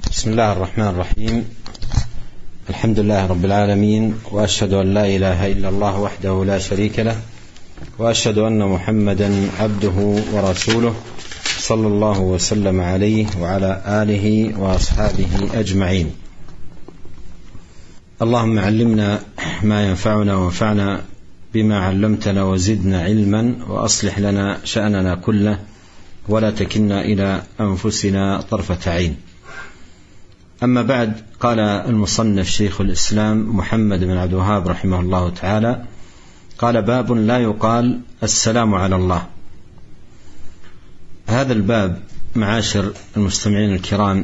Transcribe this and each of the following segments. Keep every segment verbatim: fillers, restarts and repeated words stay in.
بسم الله الرحمن الرحيم. الحمد لله رب العالمين، وأشهد أن لا إله إلا الله وحده لا شريك له، وأشهد أن محمدا عبده ورسوله صلى الله وسلم عليه وعلى آله وأصحابه أجمعين. اللهم علمنا ما ينفعنا وانفعنا بما علمتنا وزدنا علما، وأصلح لنا شأننا كله ولا تكلنا إلى أنفسنا طرفة عين. أما بعد، قال المصنف شيخ الإسلام محمد بن عبد الوهاب رحمه الله تعالى: قال: باب لا يقال السلام على الله. هذا الباب معاشر المستمعين الكرام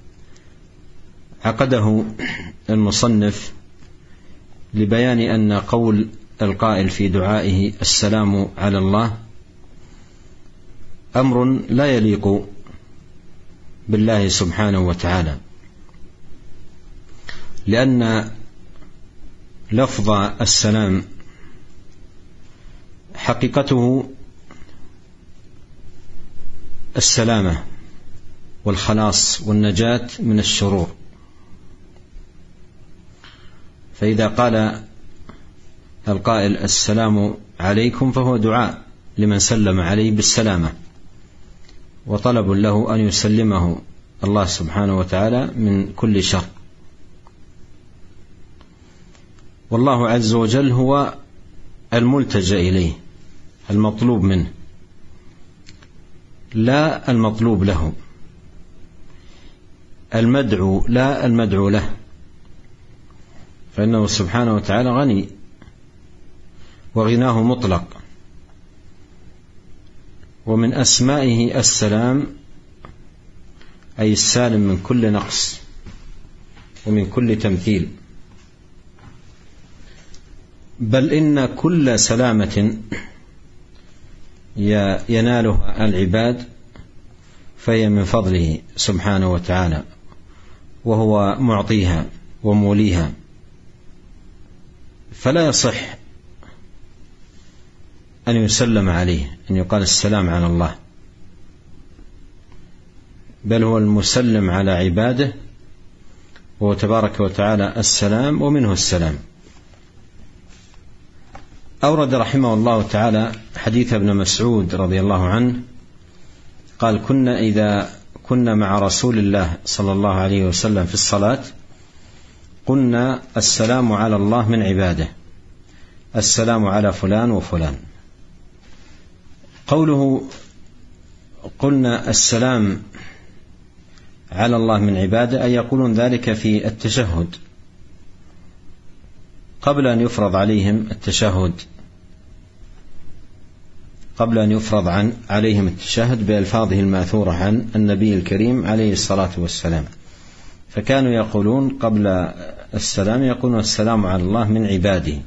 عقده المصنف لبيان أن قول القائل في دعائه السلام على الله أمر لا يليق بالله سبحانه وتعالى، لأن لفظ السلام حقيقته السلامة والخلاص والنجاة من الشرور. فإذا قال القائل السلام عليكم فهو دعاء لمن سلم عليه بالسلامة، وطلب له أن يسلمه الله سبحانه وتعالى من كل شر. والله عز وجل هو الملتجأ إليه، المطلوب منه لا المطلوب له، المدعو لا المدعو له، فإنه سبحانه وتعالى غني وغناه مطلق. ومن أسمائه السلام، أي السالم من كل نقص ومن كل تمثيل، بل إن كل سلامة ينالها العباد فهي من فضله سبحانه وتعالى، وهو معطيها وموليها. فلا يصح أن يسلم عليه، أن يقال السلام على الله، بل هو المسلم على عباده، وهو تبارك وتعالى السلام ومنه السلام. أورد رحمه الله تعالى حديث ابن مسعود رضي الله عنه قال: كنا إذا كنا مع رسول الله صلى الله عليه وسلم في الصلاة قلنا السلام على الله من عباده، السلام على فلان وفلان. قوله قلنا السلام على الله من عباده، أي يقولون ذلك في التشهد قبل أن يفرض عليهم التشهد قبل أن يفرض عن عليهم التشهد بألفاظه الماثورة عن النبي الكريم عليه الصلاة والسلام. فكانوا يقولون قبل السلام يقولون السلام على الله من عباده،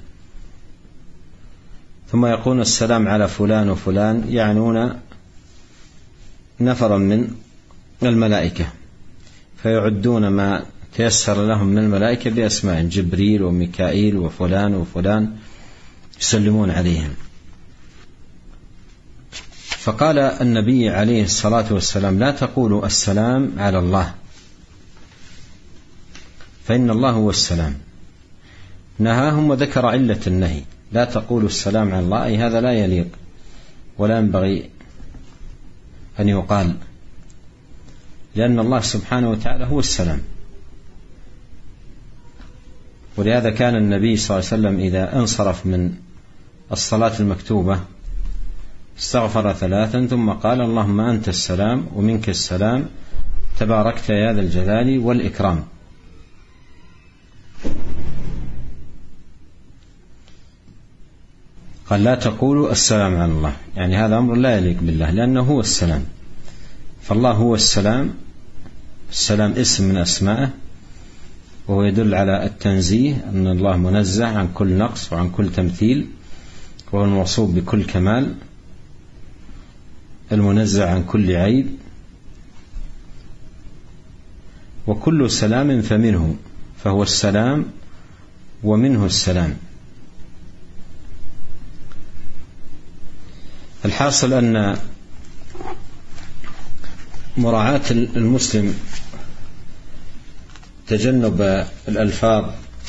ثم يقولون السلام على فلان وفلان، يعنون نفرا من الملائكة، فيعدون ما تيسر لهم من الملائكة بأسماء: جبريل وميكائيل وفلان وفلان، يسلمون عليهم. فقال النبي عليه الصلاة والسلام: لا تقولوا السلام على الله، فإن الله هو السلام. نهاهم وذكر علة النهي: لا تقولوا السلام على الله، أي هذا لا يليق ولا ينبغي أن يقال، لأن الله سبحانه وتعالى هو السلام. ولهذا كان النبي صلى الله عليه وسلم إذا انصرف من الصلاة المكتوبة استغفر ثلاثا ثم قال: اللهم أنت السلام ومنك السلام، تباركت يا ذا الجلال والإكرام. قال: لا تقولوا السلام على الله، يعني هذا أمر لا يليق بالله، لأنه هو السلام. فالله هو السلام، السلام اسم من أسمائه، وهو يدل على التنزيه، أن الله منزه عن كل نقص وعن كل تمثيل، وهو الموصوف بكل كمال، المنزه عن كل عيب. وكل سلام فمنه، فهو السلام ومنه السلام. الحاصل أن مراعاة المسلم تجنب الألفاظ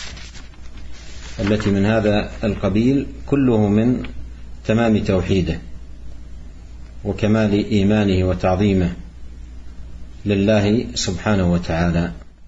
التي من هذا القبيل كله من تمام توحيده وكمال إيمانه وتعظيمه لله سبحانه وتعالى.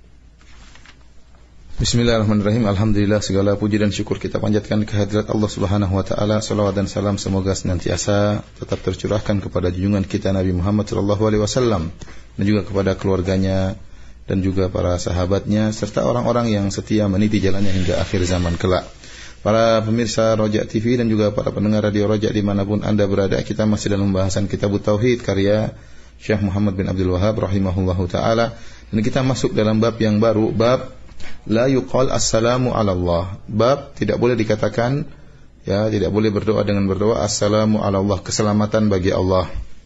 Bismillahirrahmanirrahim. Alhamdulillah, segala puji dan syukur kita panjatkan kehadirat Allah Subhanahu wa taala. Salawat dan salam semoga senantiasa tetap tercurahkan kepada junjungan kita Nabi Muhammad sallallahu alaihi wasallam dan juga kepada keluarganya dan juga para sahabatnya serta orang-orang yang setia meniti jalannya hingga akhir zaman kelak. Para pemirsa Roja T V dan juga para pendengar Radio Roja dimanapun Anda berada, kita masih dalam pembahasan Kitabut Tauhid karya Syekh Muhammad bin Abdul Wahhab rahimahullahu taala, dan kita masuk dalam bab yang baru, bab la yuqal assalamu ala Allah. Bab tidak boleh dikatakan, ya, tidak boleh berdoa dengan berdoa assalamu ala Allah, keselamatan bagi Allah.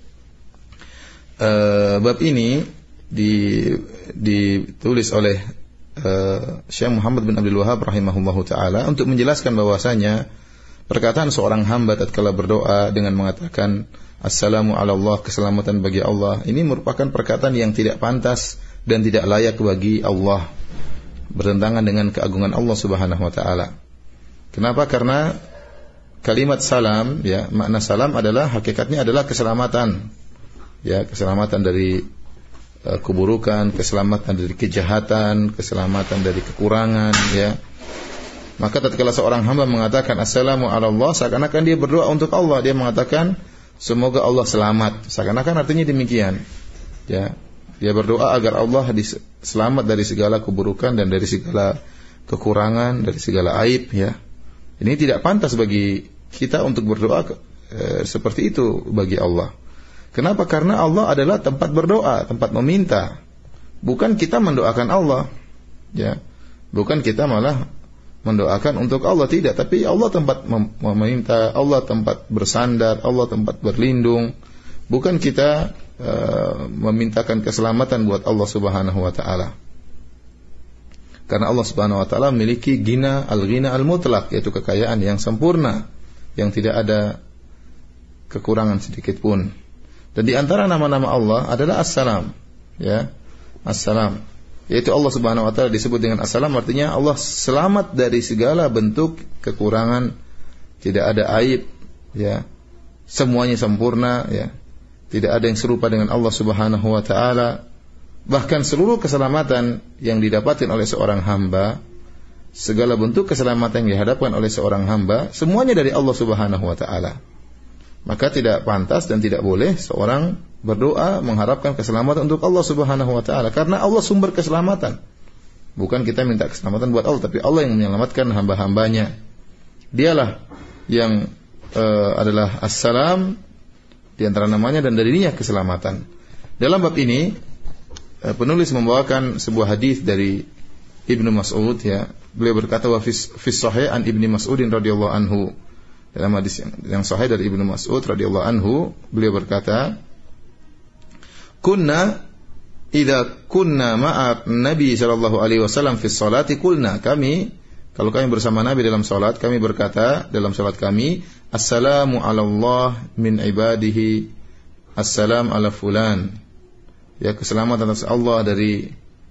Uh, bab ini di, ditulis oleh uh, Syekh Muhammad bin Abdul Wahhab rahimahullahu taala untuk menjelaskan bahwasanya perkataan seorang hamba tatkala berdoa dengan mengatakan assalamu ala Allah, keselamatan bagi Allah, ini merupakan perkataan yang tidak pantas dan tidak layak bagi Allah, bertentangan dengan keagungan Allah Subhanahu wa taala. Kenapa? Karena kalimat salam, ya, makna salam adalah hakikatnya adalah keselamatan. Ya, keselamatan dari uh, keburukan, keselamatan dari kejahatan, keselamatan dari kekurangan, ya. Maka tatkala seorang hamba mengatakan assalamu ala Allah, seakan-akan dia berdoa untuk Allah, dia mengatakan semoga Allah selamat. Seakan-akan artinya demikian. Ya. Dia berdoa agar Allah selamat dari segala keburukan dan dari segala kekurangan, dari segala aib, ya. Ini tidak pantas bagi kita untuk berdoa e, seperti itu bagi Allah. Kenapa? Karena Allah adalah tempat berdoa, tempat meminta. Bukan kita mendoakan Allah, ya. Bukan kita malah mendoakan untuk Allah, tidak, tapi Allah tempat meminta, Allah tempat bersandar, Allah tempat berlindung. Bukan kita Uh, memintakan keselamatan buat Allah Subhanahu wa taala. Karena Allah Subhanahu wa taala memiliki ghina al-ghina al-mutlaq, yaitu kekayaan yang sempurna yang tidak ada kekurangan sedikit pun. Dan di antara nama-nama Allah adalah As-Salam, ya. As-Salam, yaitu Allah Subhanahu wa taala disebut dengan As-Salam, artinya Allah selamat dari segala bentuk kekurangan, tidak ada aib, ya. Semuanya sempurna, ya. Tidak ada yang serupa dengan Allah Subhanahu wa taala. Bahkan seluruh keselamatan yang didapatkan oleh seorang hamba, segala bentuk keselamatan yang dihadapkan oleh seorang hamba, semuanya dari Allah Subhanahu wa taala. Maka tidak pantas dan tidak boleh seorang berdoa mengharapkan keselamatan untuk Allah Subhanahu wa taala, karena Allah sumber keselamatan. Bukan kita minta keselamatan buat Allah, tapi Allah yang menyelamatkan hamba-hambanya. Dialah yang uh, adalah As-Salam di antara namanya, dan darinya keselamatan. Dalam bab ini penulis membawakan sebuah hadis dari Ibnu Mas'ud, ya. Beliau berkata wa fis sahih an Ibnu Mas'udin radhiyallahu anhu. Dalam hadis yang, yang sahih dari Ibnu Mas'ud radhiyallahu anhu, beliau berkata, "Kunna idza kunna ma'a Nabi sallallahu alaihi wasallam fi sholati qulna." Kami, kalau kami bersama Nabi dalam salat, kami berkata dalam salat kami, assalamu ala Allah min ibadihi, assalam ala fulan. Ya, keselamatan atas Allah dari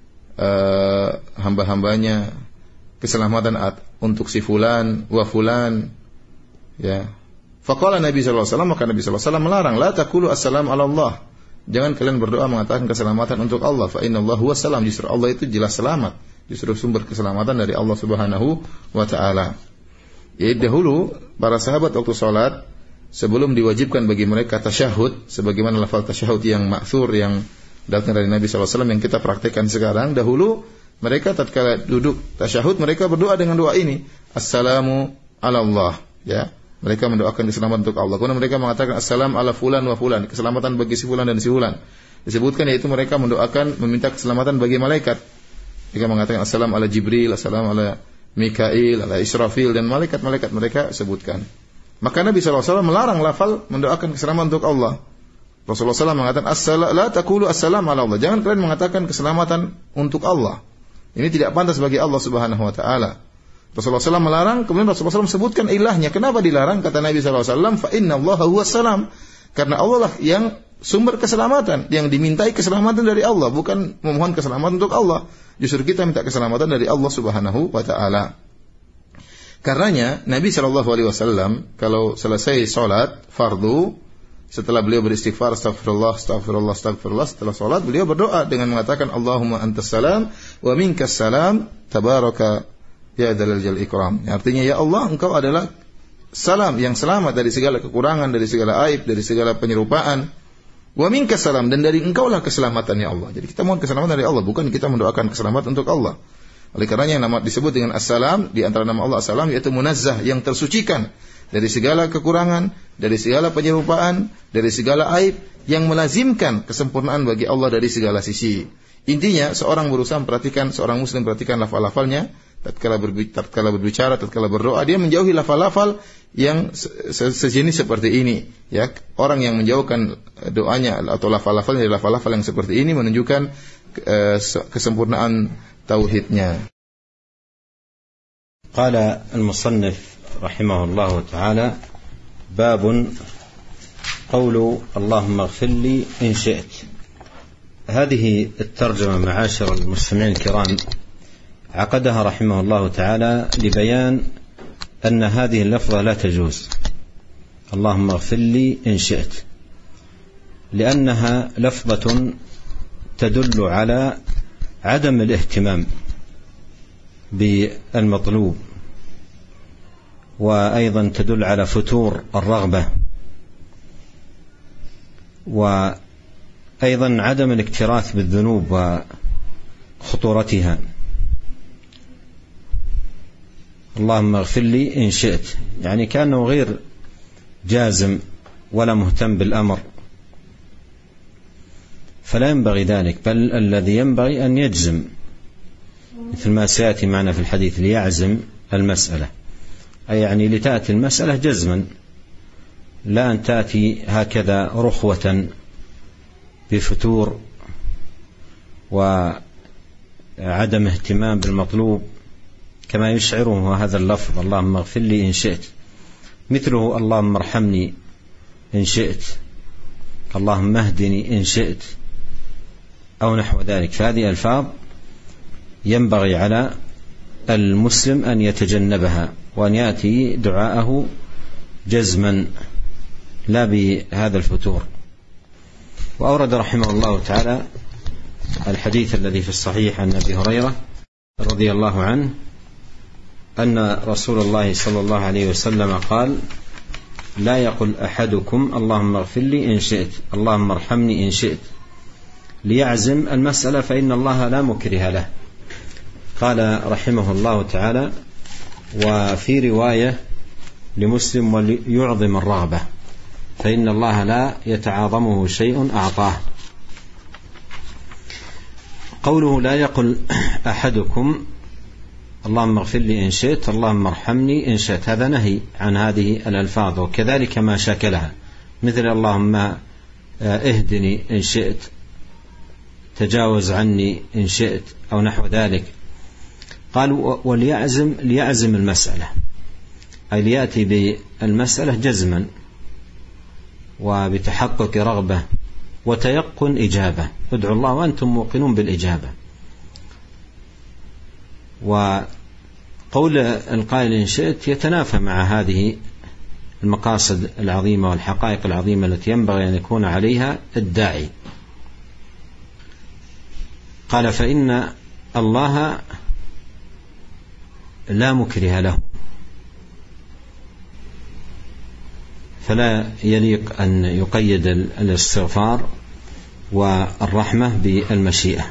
uh, hamba-hambanya, keselamatan at, untuk si fulan wa fulan. Ya. Faqala Nabi sallallahu alaihi wasallam, maka Nabi sallallahu alaihi wasallam melarang, la taqulu assalam ala Allah. Jangan kalian berdoa mengatakan keselamatan untuk Allah, fa inna Allah huwas salam. Justru Allah itu jelas selamat. Justru sumber keselamatan dari Allah Subhanahu wa taala. Ya, dahulu para sahabat waktu salat, sebelum diwajibkan bagi mereka tasyahud, sebagaimana lafal tasyahud yang ma'thur yang datang dari Nabi sallallahu alaihi wasallam yang kita praktekkan sekarang, dahulu mereka tatkala duduk tasyahud mereka berdoa dengan doa ini, assalamu ala Allah, ya. Mereka mendoakan keselamatan untuk Allah. Kemudian mereka mengatakan assalam ala fulan wa fulan, keselamatan bagi si fulan dan si fulan. Disebutkan yaitu mereka mendoakan meminta keselamatan bagi malaikat. Mereka mengatakan assalam ala Jibril, assalam ala Mikail, ala Israfil, dan malaikat-malaikat mereka sebutkan. Maka Nabi sallallahu alaihi wasallam melarang lafal mendoakan keselamatan untuk Allah. Rasulullah sallallahu alaihi wasallam mengatakan as-salam la taqulu assalam ala Allah. Jangan kalian mengatakan keselamatan untuk Allah. Ini tidak pantas bagi Allah Subhanahu wa taala. Rasulullah sallallahu alaihi wasallam melarang, kemudian Rasulullah sallallahu alaihi wasallam sebutkan ilahnya. Kenapa dilarang? Kata Nabi sallallahu alaihi wasallam, fa inna Allaha huwas salam. Karena Allah lah yang sumber keselamatan. Yang dimintai keselamatan dari Allah, bukan memohon keselamatan untuk Allah. Justru kita minta keselamatan dari Allah Subhanahu wa taala. Karenanya Nabi shallallahu alaihi wasallam kalau selesai salat fardu, setelah beliau beristighfar, astagfirullah, astagfirullah, astagfirullah, setelah salat beliau berdoa dengan mengatakan Allahumma antas salam wa minkas salam tabaraka ya dzal jalal ikram. Artinya, ya Allah, engkau adalah salam yang selamat dari segala kekurangan, dari segala aib, dari segala penyerupaan. Wa minkas salam, dan dari engkaulah keselamatan ya Allah. Jadi kita mohon keselamatan dari Allah, bukan kita mendoakan keselamatan untuk Allah. Oleh karenanya yang nama disebut dengan as-salam, di antara nama Allah as-salam yaitu munazzah, yang tersucikan dari segala kekurangan, dari segala penyerupaan, dari segala aib, yang melazimkan kesempurnaan bagi Allah dari segala sisi. Intinya seorang berusaha memperhatikan, seorang muslim perhatikan lafal-lafalnya tatkala berbicara, tatkala berbicara, tatkala berdoa, dia menjauhi lafal-lafal yang sejenis seperti ini, ya. Orang yang menjauhkan doanya atau lafal-lafal dari lafal-lafal yang seperti ini menunjukkan uh, kesempurnaan tauhidnya. Qala al-musannif rahimahullahu ta'ala bab qawlu Allahumma ighfir li in shi'ta. هذه الترجمة معاشر المستمعين الكرام عقدها رحمه الله تعالى لبيان أن هذه اللفظة لا تجوز، اللهم اغفر لي إن شئت، لأنها لفظة تدل على عدم الاهتمام بالمطلوب، وأيضا تدل على فتور الرغبة، وأيضا عدم الاكتراث بالذنوب وخطورتها. اللهم اغفر لي إن شئت، يعني كأنه غير جازم ولا مهتم بالأمر، فلا ينبغي ذلك، بل الذي ينبغي أن يجزم، مثل ما سيأتي معنا في الحديث، ليعزم المسألة، أي يعني لتأتي المسألة جزما، لا أن تأتي هكذا رخوة بفتور وعدم اهتمام بالمطلوب كما يشعره هذا اللفظ اللهم اغفر لي إن شئت، مثله اللهم ارحمني إن شئت، اللهم اهدني إن شئت، أو نحو ذلك. فهذه ألفاظ ينبغي على المسلم أن يتجنبها، وأن يأتي دعاءه جزما لا بهذا الفتور. وأورد رحمه الله تعالى الحديث الذي في الصحيح عن أبي هريرة رضي الله عنه أن رسول الله صلى الله عليه وسلم قال: لا يقل أحدكم اللهم اغفر لي إن شئت، اللهم ارحمني إن شئت، ليعزم المسألة، فإن الله لا مكره له. قال رحمه الله تعالى: وفي رواية لمسلم: وليعظم الرغبة، فإن الله لا يتعاظمه شيء أعطاه. قوله لا يقل أحدكم اللهم اغفر لي إن شئت، اللهم ارحمني إن شئت، هذا نهي عن هذه الألفاظ، وكذلك ما شاكلها، مثل اللهم اهدني إن شئت، تجاوز عني إن شئت، أو نحو ذلك. قالوا: وليعزم ليعزم المسألة، أي ليأتي بالمسألة جزما وبتحقق رغبة وتيقن إجابة، ادعوا الله وأنتم موقنون بالإجابة. وقول القائل إن شئت يتنافى مع هذه المقاصد العظيمة والحقائق العظيمة التي ينبغي أن يكون عليها الداعي. قال: فإن الله لا مكره له، فلا يليق أن يقيد الاستغفار والرحمة بالمشيئة،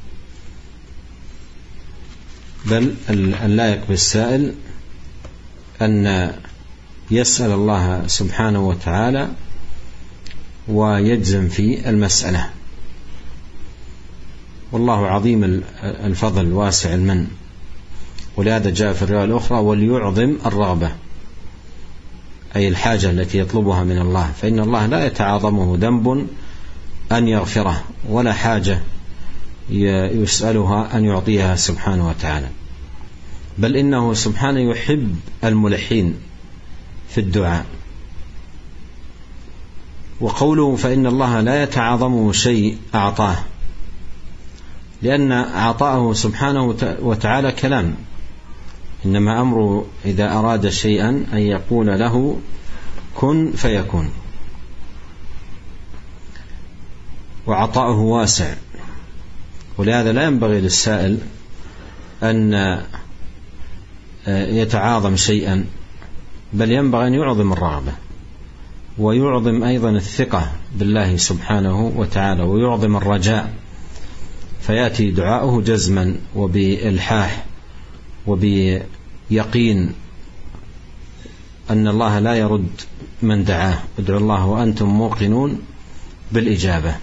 بل اللائق بالسائل أن يسأل الله سبحانه وتعالى ويجزم في المسألة. والله عظيم الفضل واسع المن، ولهذا جاء في الرواية الأخرى: وليعظم الرغبة، أي الحاجة التي يطلبها من الله، فإن الله لا يتعاظمه ذنب أن يغفره، ولا حاجة يسألها أن يعطيها سبحانه وتعالى، بل إنه سبحانه يحب الملحين في الدعاء. وقوله فإن الله لا يتعاظمه شيء أعطاه، لأن عطاءه سبحانه وتعالى كلام، إنما أمره إذا أراد شيئا أن يقول له كن فيكون، وعطاؤه واسع، ولهذا لا ينبغي للسائل أن يتعاظم شيئا، بل ينبغي أن يعظم الرغبة، ويعظم أيضا الثقة بالله سبحانه وتعالى، ويعظم الرجاء، فيأتي دعاؤه جزما وبإلحاح وبيقين أن الله لا يرد من دعاه، ادعوا الله وأنتم موقنون بالإجابة.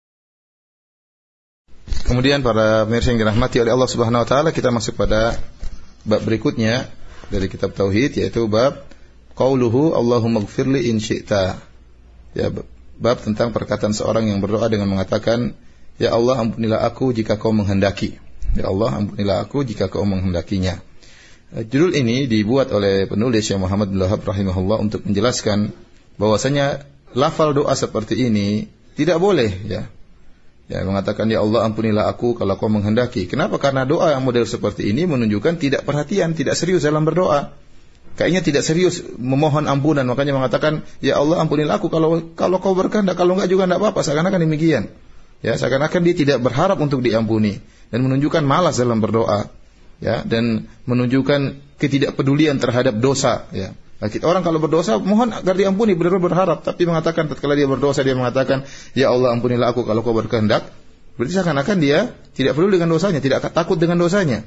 Kemudian para pemirsa yang dirahmati oleh Allah Subhanahu wa taala, kita masuk pada bab berikutnya dari kitab tauhid, yaitu bab qauluhu Allahumma ighfirli in syi'ta. Ya, bab tentang perkataan seorang yang berdoa dengan mengatakan, ya Allah ampunilah aku jika kau menghendaki. Ya Allah ampunilah aku jika kau menghendakinya. Judul ini dibuat oleh penulis Syekh Muhammad bin Wahab rahimahullah untuk menjelaskan bahwasanya lafal doa seperti ini tidak boleh, ya. Ya, mengatakan ya Allah ampunilah aku kalau kau menghendaki. Kenapa? Karena doa yang model seperti ini menunjukkan tidak perhatian, tidak serius dalam berdoa. Kayaknya tidak serius memohon ampunan, makanya mengatakan ya Allah ampunilah aku kalau kalau kau berkehendak, kalau enggak juga enggak apa-apa, seakan-akan demikian. Ya, seakan-akan dia tidak berharap untuk diampuni dan menunjukkan malas dalam berdoa. Ya, dan menunjukkan ketidakpedulian terhadap dosa, ya. Orang kalau berdosa mohon agar diampuni, benar-benar berharap, tapi mengatakan tatkala dia berdosa dia mengatakan ya Allah ampunilah aku kalau kau berkehendak, berarti seakan-akan dia tidak peduli dengan dosanya, tidak takut dengan dosanya,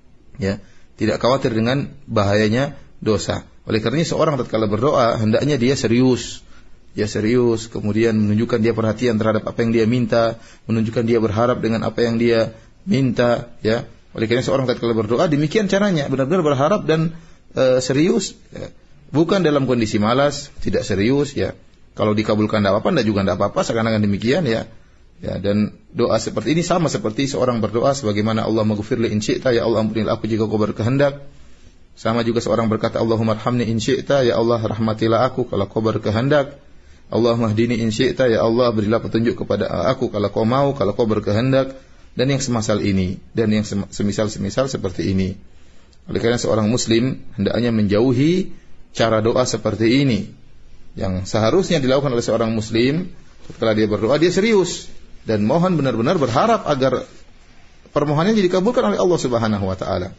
ya, tidak khawatir dengan bahayanya dosa. Oleh karenanya seorang tatkala berdoa hendaknya dia serius, ya serius, kemudian menunjukkan dia perhatian terhadap apa yang dia minta, menunjukkan dia berharap dengan apa yang dia minta, ya. Oleh karenanya seorang tatkala berdoa demikian caranya, benar-benar berharap dan e, serius, ya. Bukan dalam kondisi malas, tidak serius, ya. Kalau dikabulkan tidak apa-apa, tidak juga tidak apa-apa, seakan-akan demikian, ya. Ya, dan doa seperti ini sama seperti seorang berdoa sebagaimana Allah maghfirli in syi'ta, ya Allah ampunilah aku jika kau berkehendak. Sama juga seorang berkata Allahumma arhamni in syi'ta, ya Allah rahmatilah aku kalau kau berkehendak. Allahumma hdini in syi'ta, ya Allah berilah petunjuk kepada aku kalau kau mau, kalau kau berkehendak, dan yang semasal ini dan yang semisal-semisal seperti ini. Oleh karena seorang muslim hendaknya menjauhi cara doa seperti ini. Yang seharusnya dilakukan oleh seorang muslim setelah dia berdoa, dia serius dan mohon benar-benar berharap agar permohonannya dikabulkan oleh Allah Subhanahu wa taala.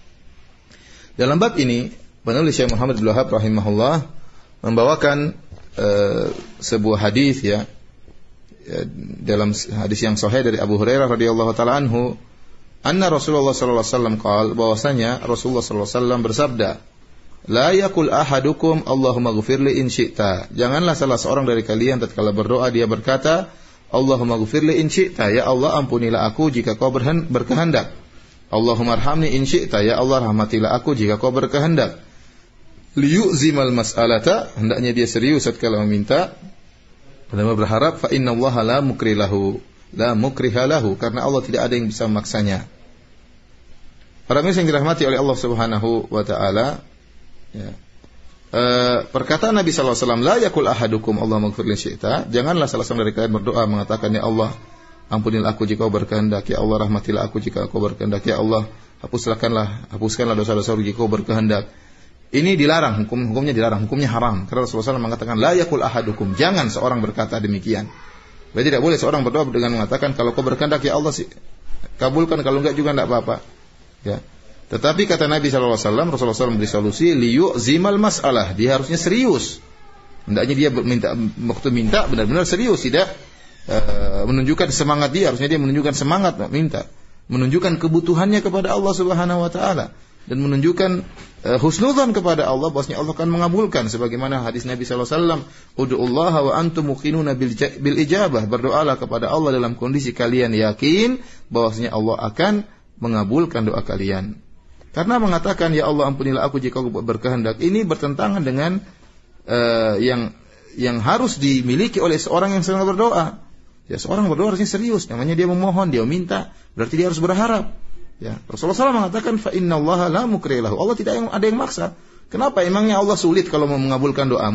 Dalam bab ini, penulis Syekh Muhammad bin Wahab rahimahullah membawakan uh, sebuah hadis, ya, ya, dalam hadis yang sahih dari Abu Hurairah radhiyallahu taala anhu, anna Rasulullah sallallahu alaihi wasallam qaal, bahwasanya Rasulullah sallallahu alaihi wasallam bersabda, la yakul ahadukum Allahumma ghfirli in syi'ta. Janganlah salah seorang dari kalian tatkala berdoa dia berkata Allahumma ghfirli in syi'ta, ya Allah ampunilah aku jika kau berkehendak. Allahumma arhamni in syi'ta, ya Allah rahmatilah aku jika kau berkehendak. Liyu'zimal mas'alata, hendaknya dia serius tatkala meminta dan berharap, fa innallaha la mukrilahu la mukrihalahu, karena Allah tidak ada yang bisa memaksanya. Para muslim yang dirahmati oleh Allah Subhanahu wa taala, ya. E, perkataan Nabi sallallahu alaihi wasallam la yakul ahadukum Allahumma ighfir li syi'ta, janganlah salah seorang dari kalian berdoa mengatakan ya Allah ampunilah aku jika kau berkehendak, ya Allah rahmatilah aku jika kau berkehendak, ya Allah hapuskanlah hapuskanlah dosa-dosa jika kau berkehendak. Ini dilarang, hukum hukumnya dilarang, hukumnya haram. Karena Rasulullah sallallahu alaihi wasallam mengatakan la yakul ahadukum, jangan seorang berkata demikian. Berarti tidak boleh seorang berdoa dengan mengatakan kalau kau berkehendak ya Allah kabulkan, kalau enggak juga enggak apa-apa. Ya. Tetapi kata Nabi sallallahu alaihi wasallam, Rasulullah sallallahu alaihi wasallam beri solusi, liyu'zimal mas'alah, dia harusnya serius. Hendaknya dia minta, waktu minta benar-benar serius, tidak uh, menunjukkan semangat dia, harusnya dia menunjukkan semangat minta, menunjukkan kebutuhannya kepada Allah Subhanahu wa taala dan menunjukkan uh, husnudzan kepada Allah bahwasanya Allah akan mengabulkan, sebagaimana hadis Nabi sallallahu alaihi wasallam, ud'ullaha wa antum muqinuna bil, bil ijabah, berdoalah kepada Allah dalam kondisi kalian yakin bahwasanya Allah akan mengabulkan doa kalian. Karena mengatakan ya Allah ampunilah aku jika kau berkehendak, ini bertentangan dengan uh, yang yang harus dimiliki oleh seorang yang sedang berdoa. Ya, seorang berdoa harusnya serius, namanya dia memohon, dia minta, berarti dia harus berharap. Ya, Rasulullah sallallahu alaihi wasallam mengatakan fa innallaha la mukrihalahu, Allah tidak yang, ada yang maksa. Kenapa emangnya Allah sulit kalau mau mengabulkan doamu?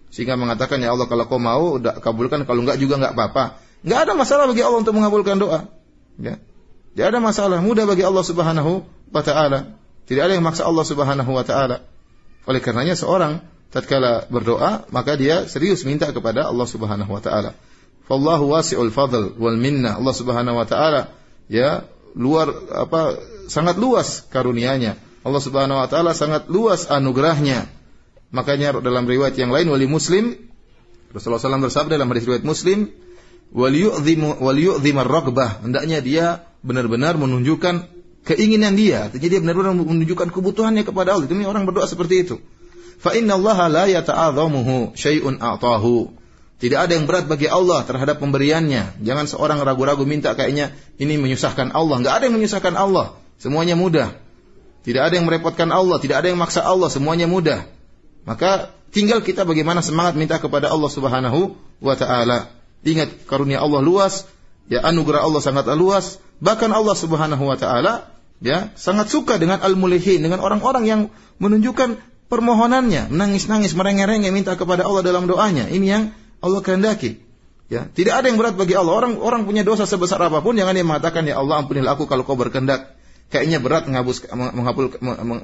sehingga mengatakan, ya Allah kalau kau mau udah kabulkan, kalau enggak juga enggak apa-apa. Enggak ada masalah bagi Allah untuk mengabulkan doa. Ya. Tidak ada masalah, mudah bagi Allah Subhanahu wa taala. Tidak ada yang maksa Allah Subhanahu wa taala. Oleh karenanya seorang tatkala berdoa, maka dia serius minta kepada Allah Subhanahu wa taala. Fallahu wasi'ul fadl wal minna. Allah Subhanahu wa taala ya luar apa sangat luas karunia-Nya. Allah Subhanahu wa taala sangat luas anugerahnya. Makanya dalam riwayat yang lain wali Muslim, Rasulullah sallallahu alaihi wasallam bersabda dalam hadis riwayat Muslim, wal yu'dhimu wal yu'dhimar raghbah, hendaknya dia benar-benar menunjukkan keinginan dia. Jadi dia benar-benar menunjukkan kebutuhannya kepada Allah. Demi orang berdoa seperti itu. Fa innallaha la yata'adhamuhu syai'un a'tahu. Tidak ada yang berat bagi Allah terhadap pemberiannya. Jangan seorang ragu-ragu minta kayaknya ini menyusahkan Allah. Enggak ada yang menyusahkan Allah. Semuanya mudah. Tidak ada yang merepotkan Allah, tidak ada yang maksa Allah, semuanya mudah. Maka tinggal kita bagaimana semangat minta kepada Allah Subhanahu wa taala. Ingat karunia Allah luas, ya anugerah Allah sangat luas. Bahkan Allah Subhanahu wa taala ya sangat suka dengan al-mulihin, dengan orang-orang yang menunjukkan permohonannya, menangis-nangis, merengek-rengek minta kepada Allah dalam doanya. Ini yang Allah kehendaki. Ya, tidak ada yang berat bagi Allah. Orang orang punya dosa sebesar apapun, jangan dia mengatakan ya Allah ampunilah aku kalau kau berkehendak. Kayaknya berat menghapus, menghapus,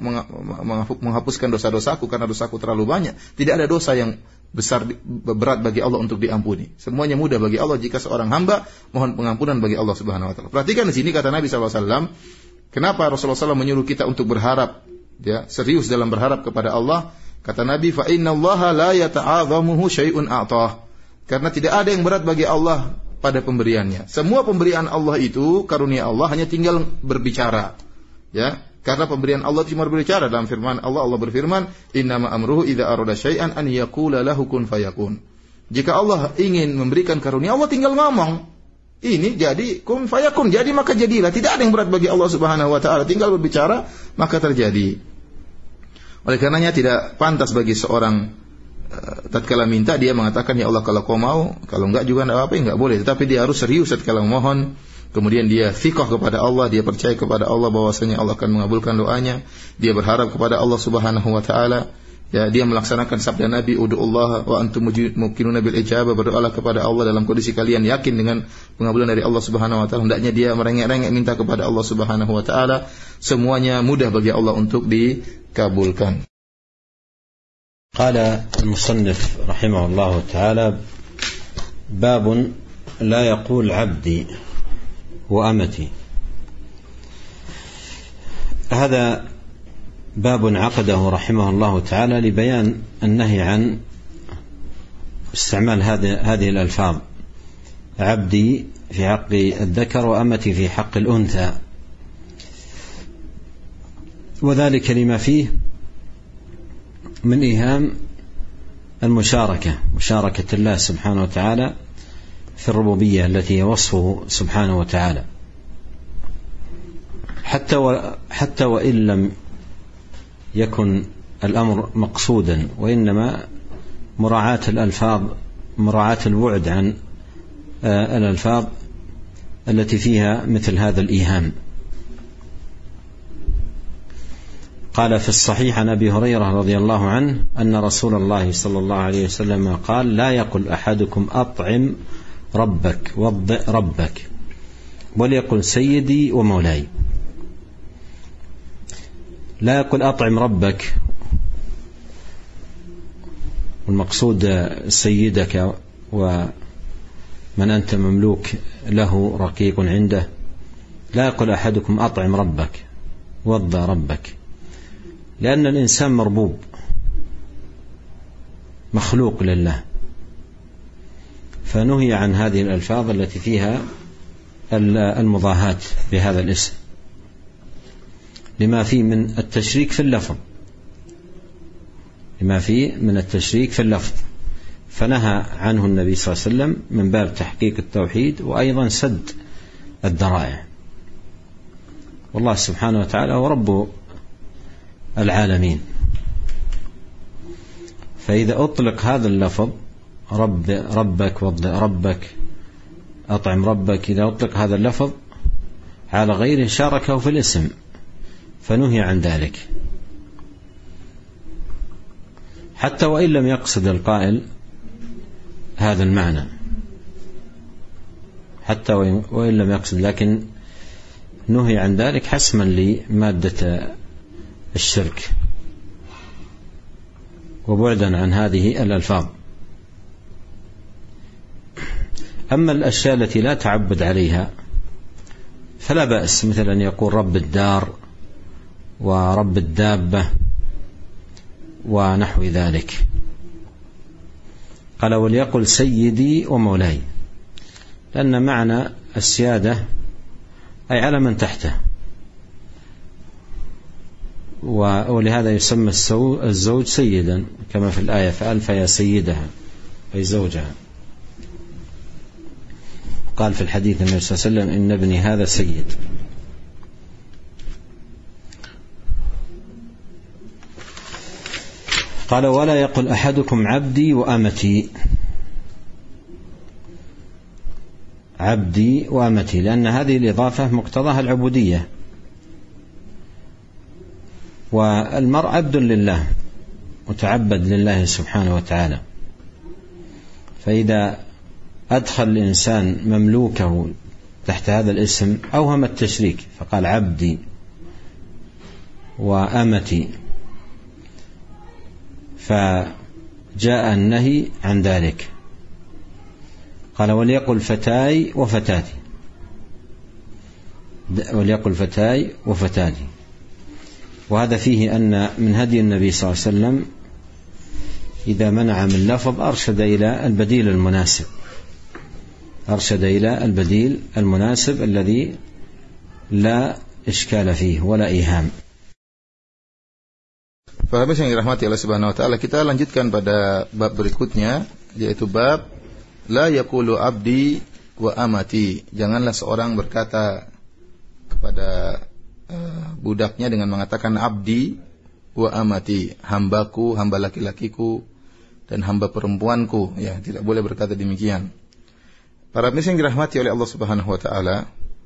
menghapuskan dosa-dosaku karena dosaku terlalu banyak. Tidak ada dosa yang besar berat bagi Allah untuk diampuni. Semuanya mudah bagi Allah jika seorang hamba mohon pengampunan bagi Allah Subhanahu wa taala. Perhatikan di sini kata Nabi sallallahu alaihi wasallam, kenapa Rasulullah sallallahu alaihi wasallam menyuruh kita untuk berharap, ya, serius dalam berharap kepada Allah. Kata Nabi, fa innallaha la yata'adhamuhu syai'un a'tah. Karena tidak ada yang berat bagi Allah pada pemberiannya. Semua pemberian Allah itu karunia Allah, hanya tinggal berbicara. Ya, karena pemberian Allah cuma berbicara. Dalam firman Allah, Allah berfirman, innama amruhu idza arada syai'an an yaqula lahu kun fayakun. Jika Allah ingin memberikan karunia, Allah tinggal ngomong. Ini jadi kun fayakun, jadi maka jadilah. Tidak ada yang berat bagi Allah Subhanahu wa taala, tinggal berbicara maka terjadi. Oleh karenanya tidak pantas bagi seorang tatkala minta dia mengatakan ya Allah kalau kau mau, kalau enggak juga enggak apa-apa, enggak boleh. Tetapi dia harus serius tatkala memohon. Kemudian dia thiqah kepada Allah, dia percaya kepada Allah bahwasanya Allah akan mengabulkan doanya. Dia berharap kepada Allah Subhanahu wa taala. Ya, dia melaksanakan sabda Nabi, ud'ullaha wa antum muqinuna bil ijabah, berdoalah kepada Allah dalam kondisi kalian yakin dengan pengabulan dari Allah Subhanahu wa taala. Hendaknya dia merengek-rengek minta kepada Allah Subhanahu wa taala. Semuanya mudah bagi Allah untuk dikabulkan. قال المصنف رحمه الله تعالى باب لا يقول عبدي وأمتي. هذا باب عقده رحمه الله تعالى لبيان النهي عن استعمال هذه هذه الألفاظ، عبدي في حق الذكر وأمتي في حق الأنثى، وذلك لما فيه من إيهام المشاركة، مشاركة الله سبحانه وتعالى في الربوبية التي هي وصفه سبحانه وتعالى، حتى حتى وإن لم يكن الأمر مقصودا، وإنما مراعاة الألفاظ، مراعاة البعد عن الألفاظ التي فيها مثل هذا الإيهام. قال في الصحيح عن أبي هريرة رضي الله عنه أن رسول الله صلى الله عليه وسلم قال لا يقل أحدكم أطعم ربك وضئ ربك وليقل سيدي ومولاي. لا يقل أطعم ربك والمقصود سيدك ومن أنت مملوك له رقيق عنده. لا يقل أحدكم أطعم ربك وضئ ربك، لأن الإنسان مربوب مخلوق لله، فنهي عن هذه الألفاظ التي فيها المضاهاة بهذا الاسم لما فيه من التشريك في اللفظ، لما فيه من التشريك في اللفظ، فنهى عنه النبي صلى الله عليه وسلم من باب تحقيق التوحيد وأيضا سد الذرائع. والله سبحانه وتعالى هو رب العالمين، فإذا أطلق هذا اللفظ رب ربك وضئ ربك أطعم ربك، إذا أطلق هذا اللفظ على غيره شاركه في الاسم، فنهي عن ذلك حتى وإن لم يقصد القائل هذا المعنى، حتى وإن لم يقصد، لكن نهي عن ذلك حسما لمادة الشرك وبعدا عن هذه الألفاظ. أما الأشياء التي لا تعبد عليها فلا بأس، مثل أن يقول رب الدار ورب الدابة ونحو ذلك. قال وليقل سيدي ومولاي، لأن معنى السيادة أي على من تحته، ولهذا يسمى الزوج سيدا كما في الآية فألف يا سيدها أي زوجها. قال في الحديث النبي صلى الله عليه وسلم إن ابني هذا سيد. قال ولا يقل أحدكم عبدي وأمتي، عبدي وأمتي، لأن هذه الإضافة مقتضاها العبودية، والمرء عبد لله متعبد لله سبحانه وتعالى، فإذا أدخل الإنسان مملوكه تحت هذا الاسم أوهم التشريك، فقال عبدي وأمتي، فجاء النهي عن ذلك. قال وليقل فتاي وفتاتي، وليقل فتاي وفتاتي، وهذا فيه أن من هدي النبي صلى الله عليه وسلم إذا منع من لفظ أرشد إلى البديل المناسب، أرشد إلى البديل المناسب الذي لا إشكال فيه ولا إيهام. Para hadirin yang dirahmati Allah Subhanahu wa taala, kita lanjutkan pada bab berikutnya, yaitu bab la yaqulu abdi wa amati. Janganlah seorang berkata kepada uh, budaknya dengan mengatakan abdi wa amati, hambaku, hamba laki-lakiku dan hamba perempuanku, ya, tidak boleh berkata demikian. Para hadirin yang dirahmati oleh Allah Subhanahu wa taala,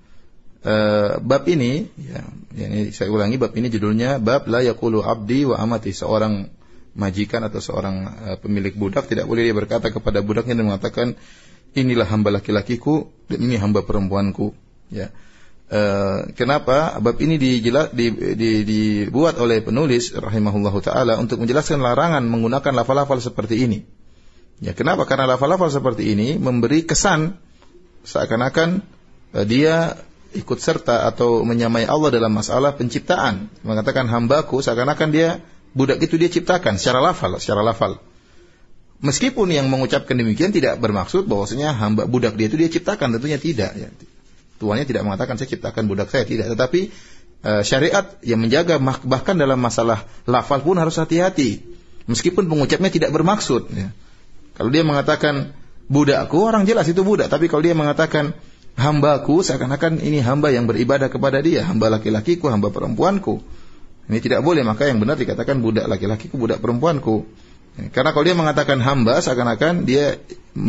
Uh, bab ini, ya, ini saya ulangi, bab ini judulnya bab la yaqulu abdi wa amati. Seorang majikan atau seorang uh, pemilik budak tidak boleh dia berkata kepada budaknya dan mengatakan inilah hamba laki-lakiku dan ini hamba perempuanku, ya. Uh, kenapa bab ini dijela, di, di, dibuat oleh penulis rahimahullahu taala untuk menjelaskan larangan menggunakan lafal-lafal seperti ini, ya. Kenapa? Karena lafal-lafal seperti ini memberi kesan seakan-akan uh, dia ikut serta atau menyamai Allah dalam masalah penciptaan. Mengatakan hambaku, seakan-akan dia, budak itu dia ciptakan secara lafal, secara lafal. Meskipun yang mengucapkan demikian tidak bermaksud bahwasanya hamba budak dia itu dia ciptakan, tentunya tidak, ya. Tuannya tidak mengatakan saya ciptakan budak saya, tidak. Tetapi uh, syariat yang menjaga, bahkan dalam masalah lafal pun harus hati-hati. Meskipun pengucapnya tidak bermaksud, ya. Kalau dia mengatakan budakku, orang jelas itu budak. Tapi kalau dia mengatakan hambaku, seakan-akan ini hamba yang beribadah kepada dia, hamba laki-lakiku, hamba perempuanku. Ini tidak boleh, maka yang benar dikatakan budak laki-lakiku, budak perempuanku. Karena kalau dia mengatakan hamba, seakan-akan dia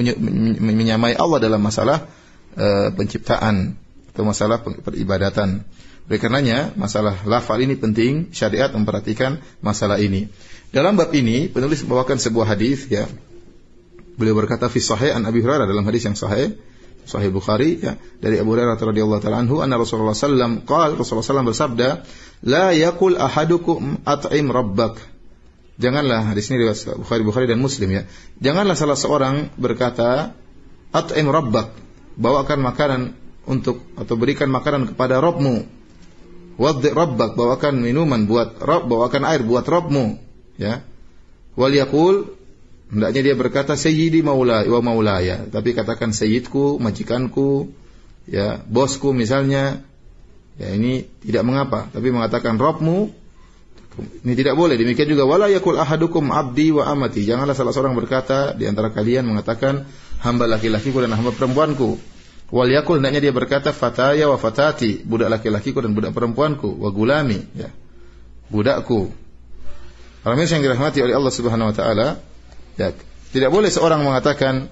menyamai Allah dalam masalah uh, penciptaan atau masalah peribadatan. Oleh karenanya, masalah lafal ini penting, syariat memperhatikan masalah ini. Dalam bab ini, penulis membawakan sebuah hadis, ya. Beliau berkata fi sahih an Abi Hurairah, dalam hadis yang sahih Sahih Bukhari, ya, dari Abu Hurairah radhiyallahu taala anhu, anna Rasulullah sallallahu alaihi wasallam qala, Rasulullah sallallahu alaihi wasallam bersabda, la yaqul ahadukum at'im rabbak. Janganlah, hadis ini riwayat Bukhari Bukhari dan Muslim, ya. Janganlah salah seorang berkata at'im rabbak, bawakan makanan untuk atau berikan makanan kepada Rabbmu. Waddi rabbak, bawakan minuman buat Rabb, bawakan air buat Rabbmu, ya. Wal yaqul, hendaknya dia berkata sayyidi maula wa maulaya, tapi katakan sayyidku, majikanku, ya, bosku misalnya. Ya, ini tidak mengapa, tapi mengatakan Rabbmu ini tidak boleh. Demikian juga wala yakul ahadukum abdi wa amati. Janganlah salah seorang berkata di antara kalian mengatakan hamba laki-lakiku dan hamba perempuanku. Wal yakul, hendaknya dia berkata fataya wa fatati, budak laki-lakiku dan budak perempuanku, wa gulami, ya, budakku. Para yang dirahmati oleh Allah Subhanahu wa taala, ya, tidak boleh seorang mengatakan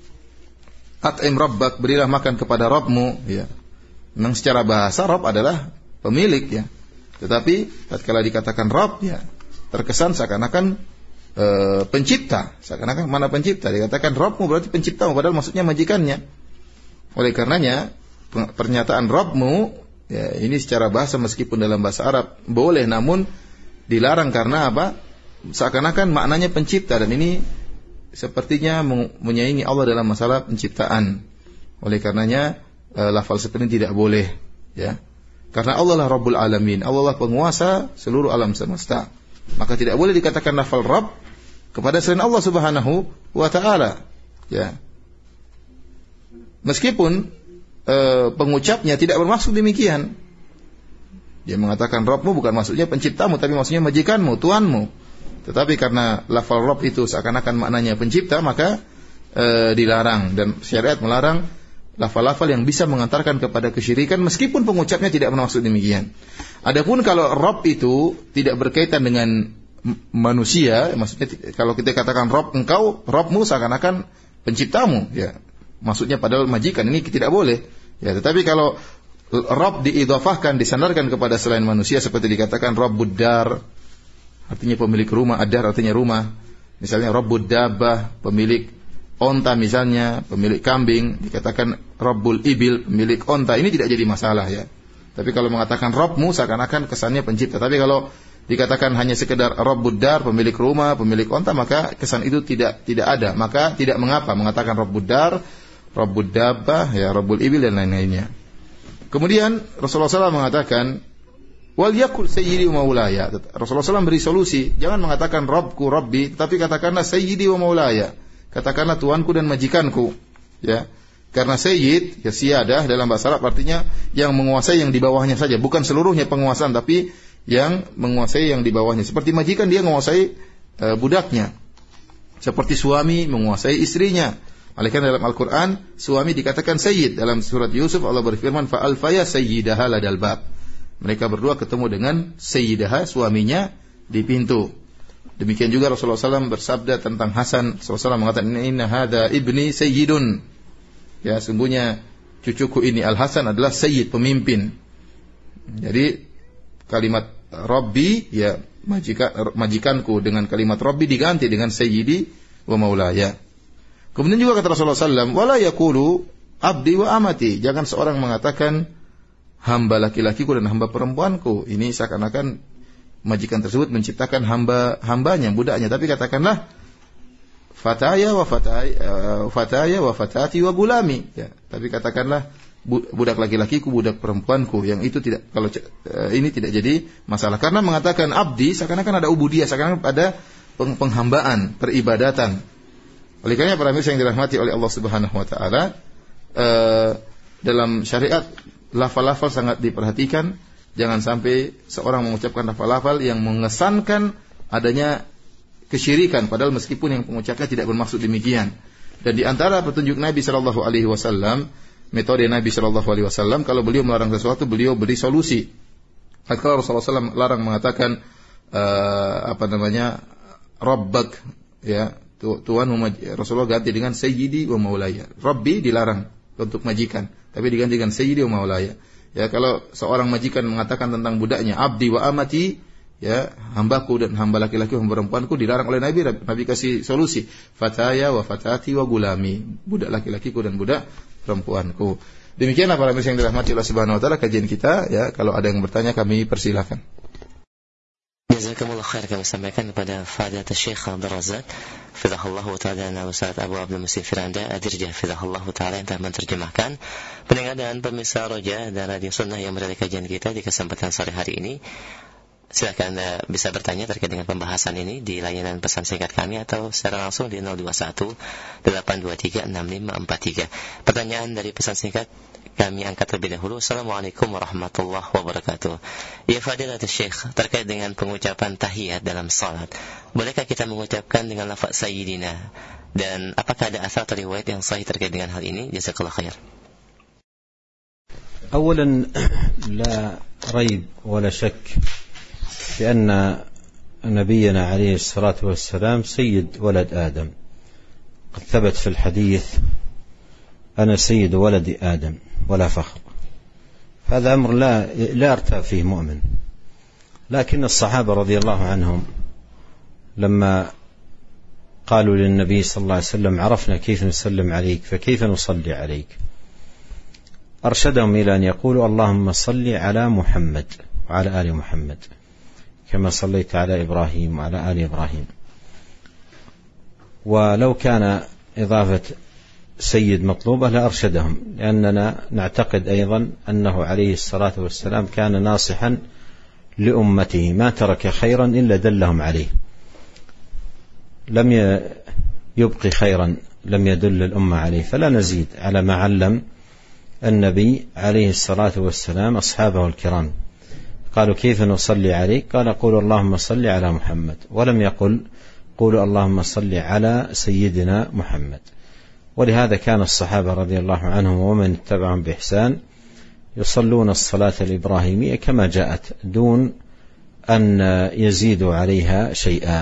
at'im rabbak, berilah makan kepada Rabbmu, ya. Memang secara bahasa Rabb adalah pemilik, ya. Tetapi tatkala dikatakan Rabb, ya, terkesan seakan-akan e, pencipta. Seakan-akan mana pencipta? Dikatakan Rabbmu berarti penciptamu, padahal maksudnya majikannya. Oleh karenanya pernyataan Rabbmu ya, ini secara bahasa meskipun dalam bahasa Arab boleh, namun dilarang karena apa? Seakan-akan maknanya pencipta, dan ini sepertinya menyaingi Allah dalam masalah penciptaan. Oleh karenanya e, lafal seperti ini tidak boleh, ya. Karena Allah lah Rabbul Alamin, Allah lah penguasa seluruh alam semesta. Maka tidak boleh dikatakan lafal Rabb kepada selain Allah Subhanahu wa taala, ya. Meskipun e, pengucapnya tidak bermaksud demikian. Dia mengatakan Rabbmu bukan maksudnya penciptamu, tapi maksudnya majikanmu, tuanmu. Tetapi karena lafal Rabb itu seakan-akan maknanya pencipta, maka e, dilarang, dan syariat melarang lafal-lafal yang bisa mengantarkan kepada kesyirikan meskipun pengucapnya tidak bermaksud demikian. Adapun kalau Rabb itu tidak berkaitan dengan manusia, maksudnya kalau kita katakan Rabb engkau, Rabbmu seakan-akan penciptamu, ya. Maksudnya padahal majikan, ini tidak boleh. Ya, tetapi kalau Rabb diidhafahkan, disandarkan kepada selain manusia seperti dikatakan Rabbud Dar, artinya pemilik rumah, Ad-Dar artinya rumah. Misalnya Rabbud Dabbah, pemilik onta misalnya, pemilik kambing, dikatakan Rabbul Ibil, pemilik onta, ini tidak jadi masalah, ya. Tapi kalau mengatakan Rabbmu seakan-akan kesannya pencipta. Tapi kalau dikatakan hanya sekedar Rabbud Dar, pemilik rumah, pemilik onta, maka kesan itu tidak tidak ada. Maka tidak mengapa mengatakan Rabbud Dar, Rabbud Dabbah, ya, Rabbul Ibil dan lain-lainnya. Kemudian Rasulullah shallallahu alaihi wasallam mengatakan wal yakul sayyidi wa maulaya. Rasulullah shallallahu alaihi wasallam beri solusi, jangan mengatakan Rabbku, Rabbi, tapi katakanlah sayyidi wa maulaya. Katakanlah tuanku dan majikanku, ya. Karena sayyid, ya, siyadah dalam bahasa Arab artinya yang menguasai yang di bawahnya saja, bukan seluruhnya penguasaan, tapi yang menguasai yang di bawahnya. Seperti majikan, dia menguasai e, budaknya. Seperti suami menguasai istrinya. Oleh karena dalam Al-Quran suami dikatakan sayyid. Dalam surat Yusuf Allah berfirman fa'alfaya sayyidaha ladal bab. Mereka berdua ketemu dengan sayyidaha, suaminya, di pintu. Demikian juga Rasulullah shallallahu alaihi wasallam bersabda tentang Hasan. Rasulullah shallallahu alaihi wasallam mengatakan inna hadha ibni sayyidun. Ya, sungguhnya cucuku ini Al-Hasan adalah sayyid, pemimpin. Jadi kalimat Rabbi, ya, majikan, majikanku, dengan kalimat Rabbi diganti dengan sayyidi wa maulaya. Kemudian juga kata Rasulullah shallallahu alaihi wasallam, wala yaqulu abdi wa amati. Jangan seorang mengatakan hamba laki-lakiku dan hamba perempuanku. Ini seakan-akan majikan tersebut menciptakan hamba hambanya, budaknya. Tapi katakanlah fataya wa fataya, uh, fataya wa fatati wa gulami. Ya. Tapi katakanlah budak laki-lakiku, budak perempuanku. Yang itu tidak, kalau uh, ini tidak jadi masalah. Karena mengatakan abdi seakan-akan ada ubudiyah, seakan-akan ada penghambaan, peribadatan. Oleh karena para mirsa yang dirahmati oleh Allah Subhanahu wa taala, eh, dalam syariat lafal-lafal sangat diperhatikan. Jangan sampai seorang mengucapkan lafal-lafal yang mengesankan adanya kesyirikan, padahal meskipun yang pengucapnya tidak bermaksud demikian. Dan di antara petunjuk Nabi sallallahu alaihi wasallam, metode Nabi sallallahu alaihi wasallam, kalau beliau melarang sesuatu, beliau beri solusi. Kalau Rasulullah sallallahu alaihi wasallam larang mengatakan eh, apa namanya Rabbak, ya, Tuhan, Rasulullah ganti dengan sayyidi wa maulaya. Rabbi dilarang untuk majikan, tapi diganti dengan sayyidi wa maulaya. Ya, kalau seorang majikan mengatakan tentang budaknya abdi wa amati, ya, hambaku dan hamba laki-laki, hamba perempuanku, dilarang oleh Nabi. Nabi kasih solusi, fataya wa fatati wa gulami, budak laki-lakiku dan budak perempuanku. Demikianlah para mirsa yang dirahmati Allah Subhanahu wa taala kajian kita, ya. Kalau ada yang bertanya kami persilahkan. Jazakumullah khair, kami sampaikan kepada Fadilat Syekh Abdul Razak Fidahullahu ta'ala dan Ustaz Abu Abdul Musin Firanda Adirjah Fidahullahu ta'ala yang telah menerjemahkan. Pendengar dan pemirsa Roja dan Radio Sunnah yang berada kajian kita di kesempatan sore hari ini, silakan uh, bisa bertanya terkait dengan pembahasan ini di layanan pesan singkat kami atau secara langsung di nol dua satu delapan dua tiga enam lima empat tiga. Pertanyaan dari pesan singkat kami angkat terlebih dahulu. Assalamualaikum warahmatullahi wabarakatuh. Ya Fadilatul Syekh, terkait dengan pengucapan tahiyat dalam salat, bolehkah kita mengucapkan dengan lafaz sayyidina? Dan apakah ada asal atau riwayat yang sahih terkait dengan hal ini? Jazakallahu khair. أولا لا ريب ولا شك بأن نبينا عليه الصلاة والسلام سيد ولد آدم، قد ثبت في الحديث أنا سيد ولد آدم ولا فخر. هذا أمر لا لا ارتاب فيه مؤمن. لكن الصحابة رضي الله عنهم لما قالوا للنبي صلى الله عليه وسلم عرفنا كيف نسلم عليك فكيف نصلي عليك؟ أرشدهم إلى أن يقولوا اللهم صل على محمد وعلى آل محمد كما صليت على إبراهيم وعلى آل إبراهيم. ولو كان إضافة سيد مطلوبة لأرشدهم، لأننا نعتقد أيضا أنه عليه الصلاة والسلام كان ناصحا لأمته، ما ترك خيرا إلا دلهم عليه، لم يبقي خيرا لم يدل الأمة عليه. فلا نزيد على ما علم النبي عليه الصلاة والسلام أصحابه الكرام. قالوا كيف نصلي عليك؟ قال قولوا اللهم صل على محمد، ولم يقل قولوا اللهم صل على سيدنا محمد. ولهذا كان الصحابة رضي الله عنهم ومن اتبعهم بإحسان يصلون الصلاة الإبراهيمية كما جاءت دون أن يزيدوا عليها شيئا.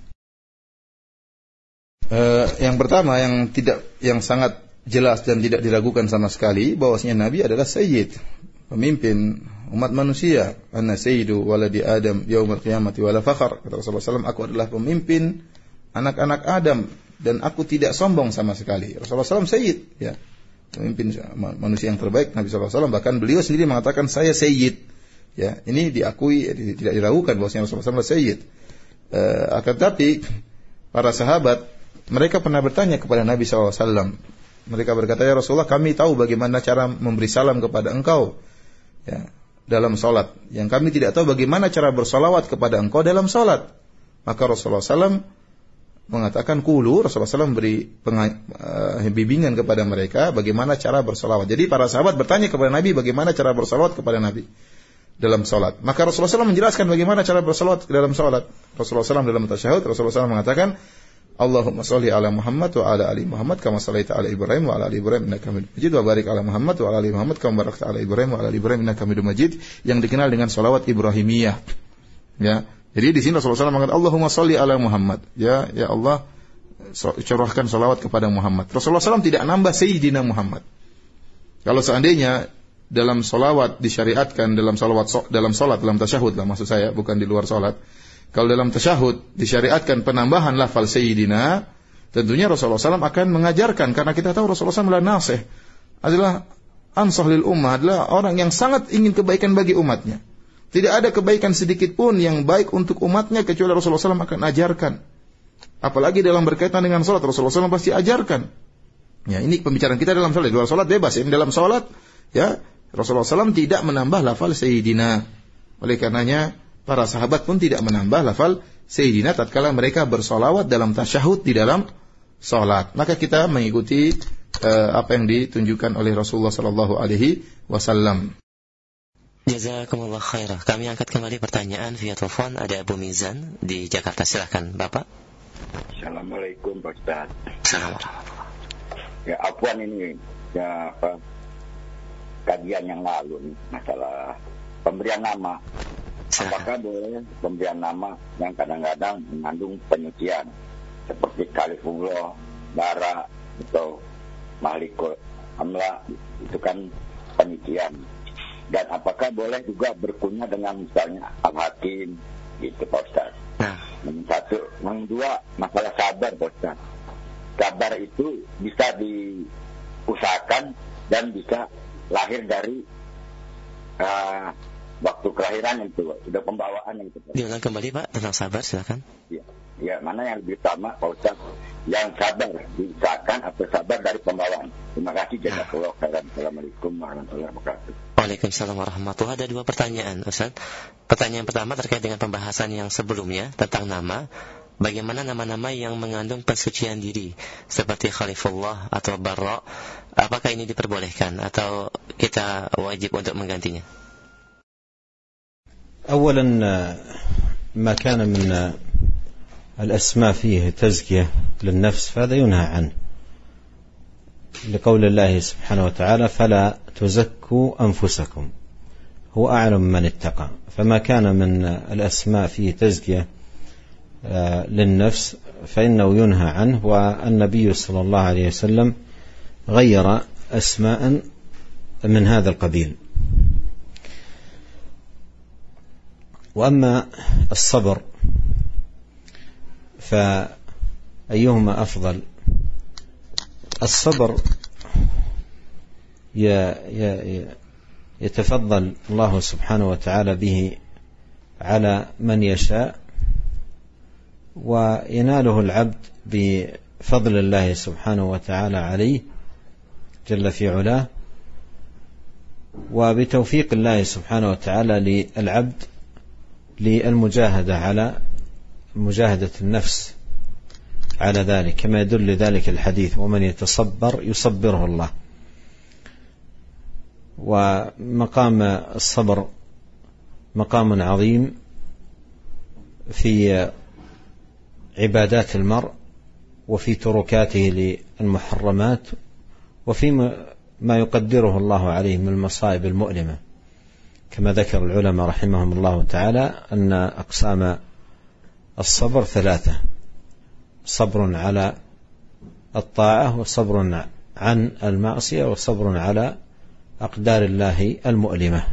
Uh, yang pertama yang tidak yang sangat jelas dan tidak diragukan sama sekali bahwasanya Nabi adalah sayyid, pemimpin umat manusia. Ana sayyidu waladi Adam yaumil qiyamati wala fakhr. Kata Rasulullah sallallahu alaihi wasallam, aku adalah pemimpin anak-anak Adam dan aku tidak sombong sama sekali. Rasulullah sallallahu alaihi wasallam sayyid, ya, pemimpin manusia yang terbaik Nabi sallallahu alaihi wasallam. Bahkan beliau sendiri mengatakan saya sayyid. Ya, ini diakui, tidak diragukan bahwasanya Rasulullah sallallahu alaihi wasallam sayyid. Uh, akan tetapi para sahabat mereka pernah bertanya kepada Nabi sallallahu alaihi wasallam. Mereka berkata, ya Rasulullah, kami tahu bagaimana cara memberi salam kepada engkau, ya, dalam salat. Yang kami tidak tahu bagaimana cara bersalawat kepada engkau dalam salat. Maka Rasulullah sallallahu alaihi wasallam mengatakan kulu. Rasulullah sallallahu alaihi wasallam beri uh, bimbingan kepada mereka bagaimana cara bersalawat. Jadi para sahabat bertanya kepada Nabi bagaimana cara bersalawat kepada Nabi dalam salat. Maka Rasulullah sallallahu alaihi wasallam menjelaskan bagaimana cara bersalawat dalam salat. Rasulullah sallallahu alaihi wasallam dalam tasyahud, Rasulullah sallallahu alaihi wasallam mengatakan Allahumma sholli ala Muhammad wa ala ali Muhammad kama shallaita ala Ibrahim wa ala ali Ibrahim innaka Hamidum Majid wa barik ala Muhammad wa ala ali Muhammad kama barakta ala Ibrahim wa ala ali Ibrahim innaka Hamidum Majid, yang dikenal dengan salawat Ibrahimiyah. Ya. Jadi di sini Rasulullah sallallahu alaihi wasallam mengatakan Allahumma sholli ala Muhammad. Ya, ya Allah, curahkan salawat kepada Muhammad. Rasulullah sallallahu alaihi wasallam tidak nambah Sayyidina Muhammad. Kalau seandainya dalam salawat disyariatkan dalam salawat dalam salat dalam tasyahud lah maksud saya, bukan di luar salat. Kalau dalam tasyahud disyariatkan penambahan lafal Sayyidina, tentunya Rasulullah sallallahu alaihi wasallam akan mengajarkan, karena kita tahu Rasulullah sallallahu alaihi wasallam adalah nasih, adalah ansah lil ummah, adalah orang yang sangat ingin kebaikan bagi umatnya. Tidak ada kebaikan sedikit pun yang baik untuk umatnya kecuali Rasulullah sallallahu alaihi wasallam akan ajarkan. Apalagi dalam berkaitan dengan salat, Rasulullah sallallahu alaihi wasallam pasti ajarkan. Ya, ini pembicaraan kita dalam salat. Di luar salat bebas, ya. Dalam salat, ya, Rasulullah sallallahu alaihi wasallam tidak menambah lafal Sayyidina. Oleh karenanya para sahabat pun tidak menambah lafal Sayyidina tatkala mereka bersolawat dalam tasyahud di dalam salat. Maka kita mengikuti uh, apa yang ditunjukkan oleh Rasulullah sallallahu alaihi wasallam. Jazakumullah khairah. Kami angkat kembali pertanyaan via telepon. Ada Abu Mizan di Jakarta. Silakan Bapak. Assalamualaikum Pak Ustaz. Assalamualaikum. Ya, afwan ini ya apa kajian yang lalu nih, masalah pemberian nama. Apakah boleh pemberian nama yang kadang-kadang mengandung penyucian seperti Kalifullah, Bara atau Malikul Amla, itu kan penyucian. Dan apakah boleh juga berkunyah dengan misalnya Al-Hakim gitu Pak Ustaz. Nah, yang satu, yang dua masalah sabar Pak Ustaz. Sabar itu bisa diusahakan dan bisa lahir dari uh, waktu kelahiran itu, sudah pembawaan itu. Diulang kembali Pak tentang sabar, silakan. Ya, ya, mana yang lebih utama Pak Ustaz? Yang sabar diusahakan atau sabar dari pembawaan? Terima kasih. Jazakallahu khairan. Assalamualaikum warahmatullahi wabarakatuh. Waalaikumsalam warahmatullahi wabarakatuh. Ada dua pertanyaan Ustaz. Pertanyaan pertama terkait dengan pembahasan yang sebelumnya tentang nama. Bagaimana nama-nama yang mengandung pensucian diri seperti Khalifullah atau Barra, apakah ini diperbolehkan atau kita wajib untuk menggantinya? أولا ما كان من الأسماء فيه تزكية للنفس فهذا ينهى عنه لقول الله سبحانه وتعالى فلا تزكوا أنفسكم هو أعلم من اتقى. فما كان من الأسماء فيه تزكية للنفس فإنه ينهى عنه. والنبي صلى الله عليه وسلم غير أسماء من هذا القبيل. وأما الصبر أيهما أفضل؟ الصبر يتفضل الله سبحانه وتعالى به على من يشاء، ويناله العبد بفضل الله سبحانه وتعالى عليه جل في علاه، وبتوفيق الله سبحانه وتعالى للعبد للمجاهدة على مجاهدة النفس على ذلك، كما يدل ذلك الحديث: ومن يتصبر يصبره الله. ومقام الصبر مقام عظيم في عبادات المرء، وفي تركاته للمحرمات، وفي ما يقدره الله عليه من المصائب المؤلمة، كما ذكر العلماء رحمهم الله تعالى أن أقسام الصبر ثلاثة: صبر على الطاعة، وصبر عن المعصية، وصبر على أقدار الله المؤلمة.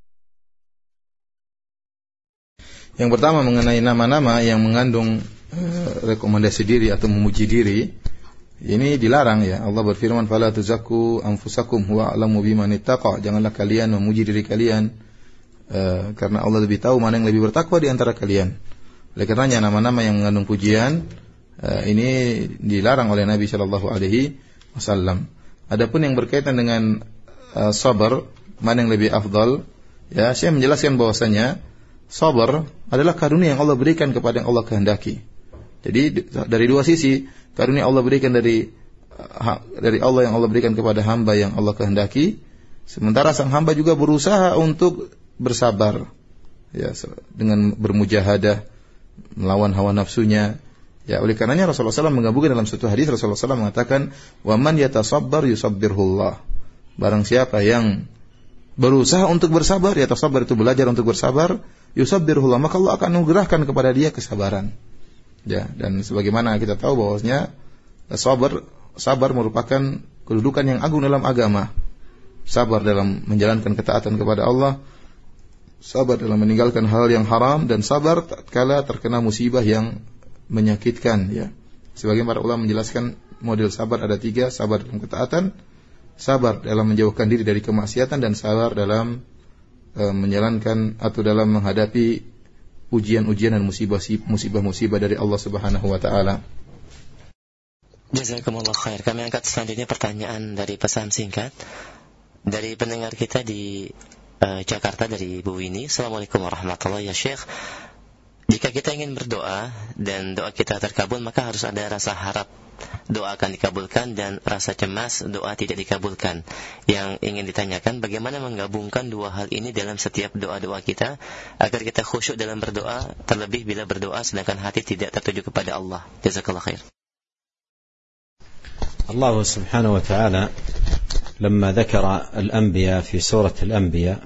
Yang pertama mengenai nama-nama yang mengandung uh, rekomendasi diri atau memuji diri, ini dilarang ya. Allah berfirman, "Fala tuzakku anfusakum huwa a'lamu biman ittaqa." Janganlah kalian memuji diri kalian, uh, karena Allah lebih tahu mana yang lebih bertakwa di antara kalian. Oleh karenanya nama-nama yang mengandung pujian uh, ini dilarang oleh Nabi sallallahu alaihi wasallam. Adapun yang berkaitan dengan uh, sabar, mana yang lebih afdal, ya, saya menjelaskan bahwasanya sabar adalah karunia yang Allah berikan kepada yang Allah kehendaki. Jadi dari dua sisi, karunia Allah berikan dari dari Allah yang Allah berikan kepada hamba yang Allah kehendaki, sementara sang hamba juga berusaha untuk bersabar, ya, dengan bermujahadah melawan hawa nafsunya. Ya, oleh karenanya Rasulullah shallallahu alaihi wasallam menggabungkan dalam satu hadis, Rasulullah shallallahu alaihi wasallam mengatakan, "Wa man yatasabbar yusabbirhullah." Barang siapa yang berusaha untuk bersabar, ya, tasabar itu belajar untuk bersabar, yusabbirhullah, maka Allah akan anugerahkan kepada dia kesabaran. Ya, dan sebagaimana kita tahu bahwasanya sabar sabar merupakan kedudukan yang agung dalam agama. Sabar dalam menjalankan ketaatan kepada Allah, sabar dalam meninggalkan hal yang haram, dan sabar tatkala terkena musibah yang menyakitkan, ya. Sebagian para ulama menjelaskan model sabar ada tiga: sabar dalam ketaatan, sabar dalam menjauhkan diri dari kemaksiatan, dan sabar dalam e, menjalankan atau dalam menghadapi ujian-ujian dan musibah-musibah dari Allah Subhanahu wa taala. Jazakumullah khair. Kami angkat selanjutnya pertanyaan dari pesan singkat dari pendengar kita di uh, Jakarta, dari Bu Wini. Assalamualaikum warahmatullahi wabarakatuh. Ya Syekh, jika kita ingin berdoa dan doa kita terkabul, maka harus ada rasa harap doa akan dikabulkan dan rasa cemas doa tidak dikabulkan. Yang ingin ditanyakan, bagaimana menggabungkan dua hal ini dalam setiap doa-doa kita agar kita khusyuk dalam berdoa, terlebih bila berdoa sedangkan hati tidak tertuju kepada Allah. Jazakallah khair. Allah subhanahu wa ta'ala لما ذكر الأنبياء في سورة الأنبياء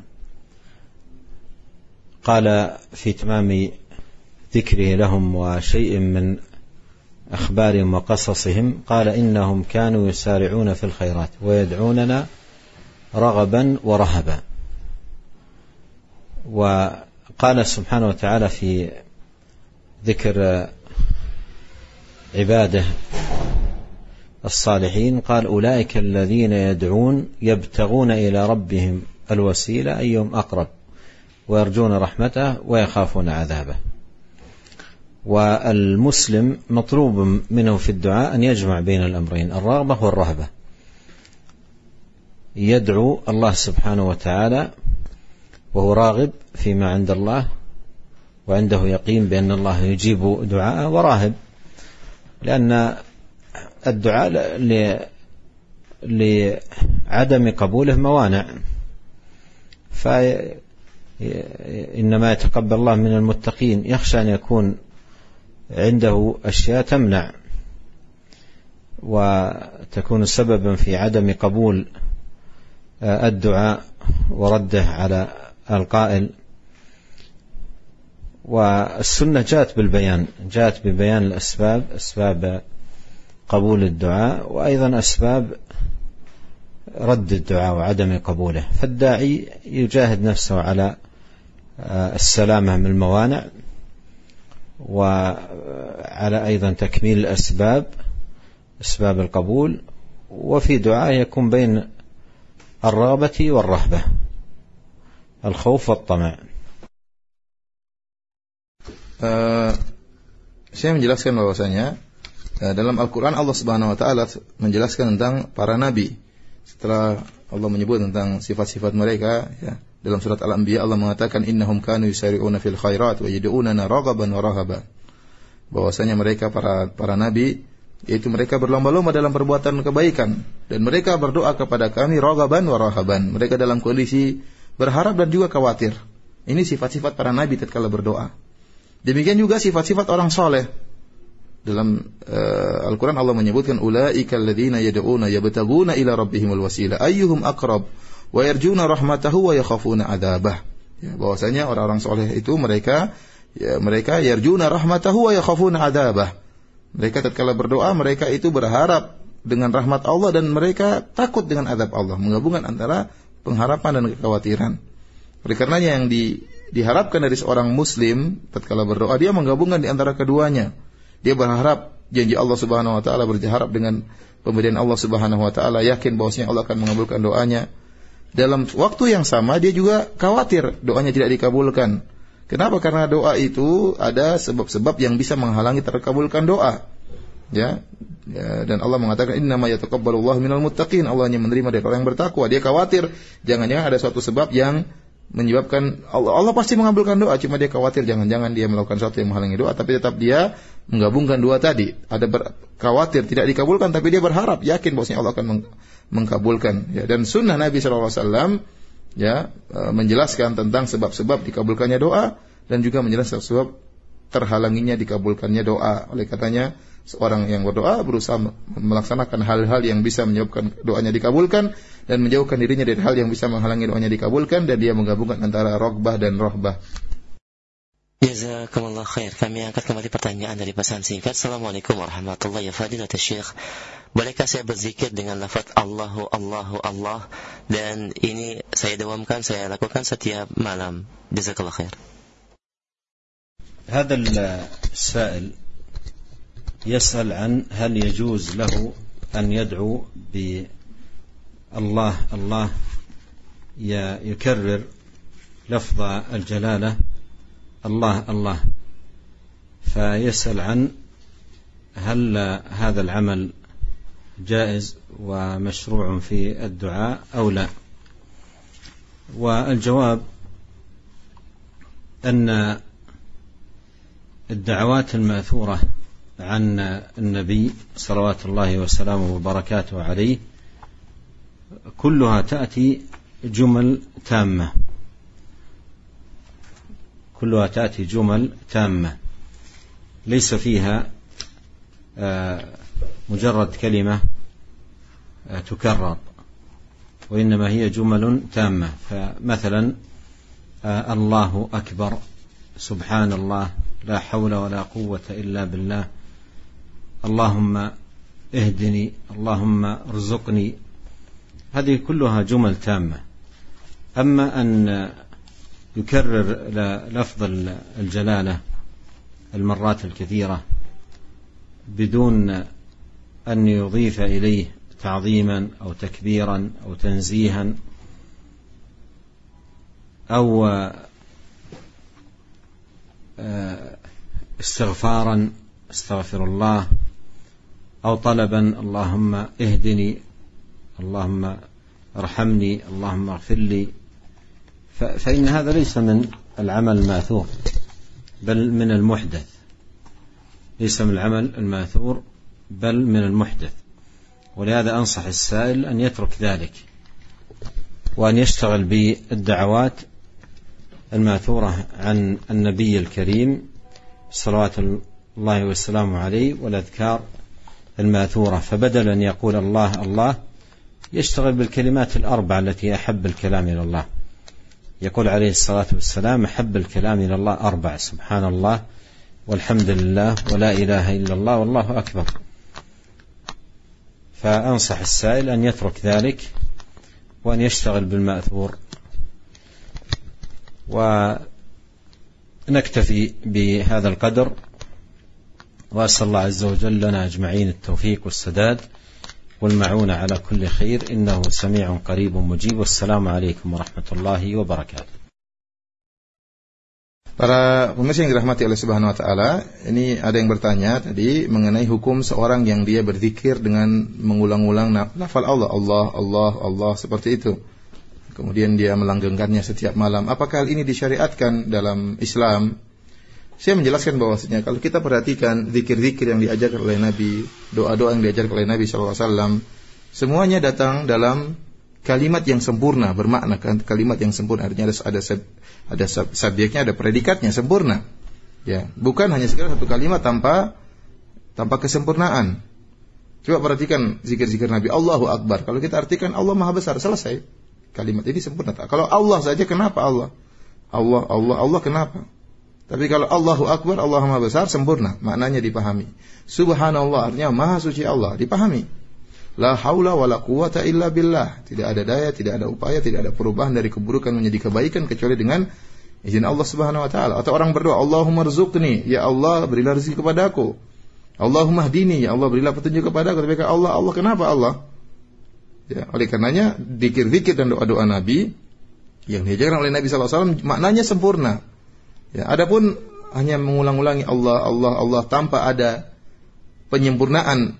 قال في تمام ذكره لهم وشيء من أخبارهم وقصصهم قال إنهم كانوا يسارعون في الخيرات ويدعوننا رغبا ورهبا. وقال سبحانه وتعالى في ذكر عباده الصالحين قال أولئك الذين يدعون يبتغون إلى ربهم الوسيلة أيهم أقرب ويرجون رحمته ويخافون عذابه. والمسلم مطلوب منه في الدعاء أن يجمع بين الأمرين، الرغبة والرهبة. يدعو الله سبحانه وتعالى وهو راغب فيما عند الله وعنده يقين بأن الله يجيب دعاءه، وراهب لأن الدعاء لعدم قبوله موانع، فإنما يتقبل الله من المتقين، يخشى أن يكون عنده أشياء تمنع وتكون سببا في عدم قبول الدعاء ورده على القائل. والسنة جاءت بالبيان، جاءت ببيان الأسباب، أسباب قبول الدعاء وأيضا أسباب رد الدعاء وعدم قبوله. فالداعي يجاهد نفسه على السلامة من الموانع وعلى على أيضا تكميل الأسباب أسباب القبول، وفي دعاء يكون بين الرغبة والرهبة، الخوف والطمع. Uh, saya menjelaskan bahwasanya uh, dalam Al-Quran Allah Subhanahu Wa Taala menjelaskan tentang para nabi. Setelah Allah menyebut tentang sifat-sifat mereka, ya, dalam surat Al-Anbiya Allah mengatakan innahum kanu yusari'una fil khairat wa yad'unana raghaban wa rahaban. Bahwasanya mereka para para nabi, yaitu mereka berlomba-lomba dalam perbuatan kebaikan dan mereka berdoa kepada kami raghaban wa rahaban. Mereka dalam kondisi berharap dan juga khawatir. Ini sifat-sifat para nabi tatkala berdoa. Demikian juga sifat-sifat orang soleh. Dalam uh, Al-Quran Allah menyebutkan ulaika alladzina yad'una yabtaguna ila rabbihimul wasila ayyuhum aqrab wa yarjuna rahmatahu wa yakhafuna adzabah. Ya, bahwasanya orang-orang soleh itu mereka ya, mereka yarjuna rahmatahu wa yakhafuna adzabah. Mereka tatkala berdoa mereka itu berharap dengan rahmat Allah dan mereka takut dengan azab Allah, menggabungkan antara pengharapan dan kekhawatiran. Oleh karenanya yang di diharapkan dari seorang muslim tatkala berdoa dia menggabungkan di antara keduanya. Dia berharap janji Allah Subhanahu wa taala, berharap dengan pemberian Allah Subhanahu wa taala, yakin bahwasanya Allah akan mengabulkan doanya. Dalam waktu yang sama dia juga khawatir doanya tidak dikabulkan. Kenapa? Karena doa itu ada sebab-sebab yang bisa menghalangi terkabulkan doa. Ya, ya, dan Allah mengatakan innama yataqabbalullahu minal muttaqin. Allah hanya menerima dari orang yang bertakwa. Dia khawatir jangan-jangan ada suatu sebab yang menyebabkan Allah, Allah pasti mengabulkan doa, cuma dia khawatir jangan-jangan dia melakukan sesuatu yang menghalangi doa, tapi tetap dia menggabungkan dua tadi. Ada ber, khawatir tidak dikabulkan, tapi dia berharap, yakin bahwasanya Allah akan meng, mengkabulkan. Ya, dan sunnah Nabi shallallahu alaihi wasallam ya menjelaskan tentang sebab-sebab dikabulkannya doa dan juga menjelaskan sebab terhalanginya dikabulkannya doa. Oleh katanya seorang yang berdoa berusaha melaksanakan hal-hal yang bisa menyebabkan doanya dikabulkan dan menjauhkan dirinya dari hal yang bisa menghalangi doanya dikabulkan, dan dia menggabungkan antara rogbah dan rohbah. Jazakumullah khair. Kami angkat kembali pertanyaan dari pesan singkat. Assalamualaikum warahmatullahi wabarakatuh. Ya Syekh, bolehkah saya berzikir dengan lafaz Allahu Allahu Allah, dan ini saya dawamkan, saya lakukan setiap malam. Jazakallah khair. هذا السائل يسأل عن هل يجوز له أن يدعو بالله الله يكرر لفظ الجلالة الله الله، فيسأل عن هل هذا العمل جائز ومشروع في الدعاء أو لا. والجواب أن الدعوات المأثورة عن النبي صلوات الله وسلامه وبركاته عليه كلها تأتي جمل تامة كلها تأتي جمل تامة ليس فيها مجرد كلمة تكرر، وإنما هي جمل تامة. فمثلا الله أكبر، سبحان الله، لا حول ولا قوة إلا بالله، اللهم اهدني، اللهم ارزقني، هذه كلها جمل تامة. أما أن يكرر لفظ الجلالة المرات الكثيرة بدون أن يضيف إليه تعظيما أو تكبيرا أو تنزيها أو استغفارا استغفر الله أو طلبا اللهم اهدني، اللهم ارحمني، اللهم اغفر لي، فإن هذا ليس من العمل الماثور بل من المحدث، ليس من العمل الماثور بل من المحدث. ولهذا أنصح السائل أن يترك ذلك وأن يشتغل بالدعوات الماثورة عن النبي الكريم صلوات الله وسلامه عليه والأذكار الماثورة. فبدل أن يقول الله الله يشتغل بالكلمات الأربع التي أحب الكلام إلى الله. يقول عليه الصلاة والسلام أحب الكلام إلى الله أربع: سبحان الله والحمد لله ولا إله إلا الله والله أكبر. فأنصح السائل أن يترك ذلك وأن يشتغل بالمأثور. ونكتفي بهذا القدر وأسأل الله عز وجل لنا أجمعين التوفيق والسداد والمعونة على كل خير إنه سميع قريب مجيب. والسلام عليكم ورحمة الله وبركاته. Para pemirsa yang dirahmati oleh Subhanahu wa taala, ini ada yang bertanya tadi mengenai hukum seorang yang dia berzikir dengan mengulang-ulang lafal Allah, Allah, Allah, Allah seperti itu. Kemudian dia melanggengkannya setiap malam. Apakah hal ini disyariatkan dalam Islam? Saya menjelaskan bahwasanya kalau kita perhatikan zikir-zikir yang diajarkan oleh Nabi, doa-doa yang diajarkan oleh Nabi sallallahu alaihi wasallam, semuanya datang dalam kalimat yang sempurna, bermakna kalimat yang sempurna. Artinya ada ada ada subjeknya, ada predikatnya sempurna. Ya, bukan hanya sekedar satu kalimat tanpa tanpa kesempurnaan. Coba perhatikan zikir-zikir Nabi, Allahu Akbar. Kalau kita artikan Allah Maha Besar, selesai. Kalimat ini sempurna. Kalau Allah saja, kenapa Allah? Allah, Allah, Allah kenapa? Tapi kalau Allahu Akbar, Allah Maha Besar, sempurna. Maknanya dipahami. Subhanallah, artinya Maha Suci Allah, dipahami. La haula wa la quwata illa billah. Tidak ada daya, tidak ada upaya, tidak ada perubahan dari keburukan menjadi kebaikan kecuali dengan izin Allah Subhanahu wa taala. Atau orang berdoa, Allahumma rzuqni, ya Allah berilah rezeki kepadaku. Allahumma hdini, ya Allah berilah petunjuk kepadaku. Tapi Allah, Allah kenapa Allah? Ya, oleh karenanya zikir-zikir dan doa-doa Nabi yang diajarkan oleh Nabi sallallahu alaihi wasallam maknanya sempurna. Ya, adapun hanya mengulang-ulangi Allah, Allah, Allah tanpa ada penyempurnaan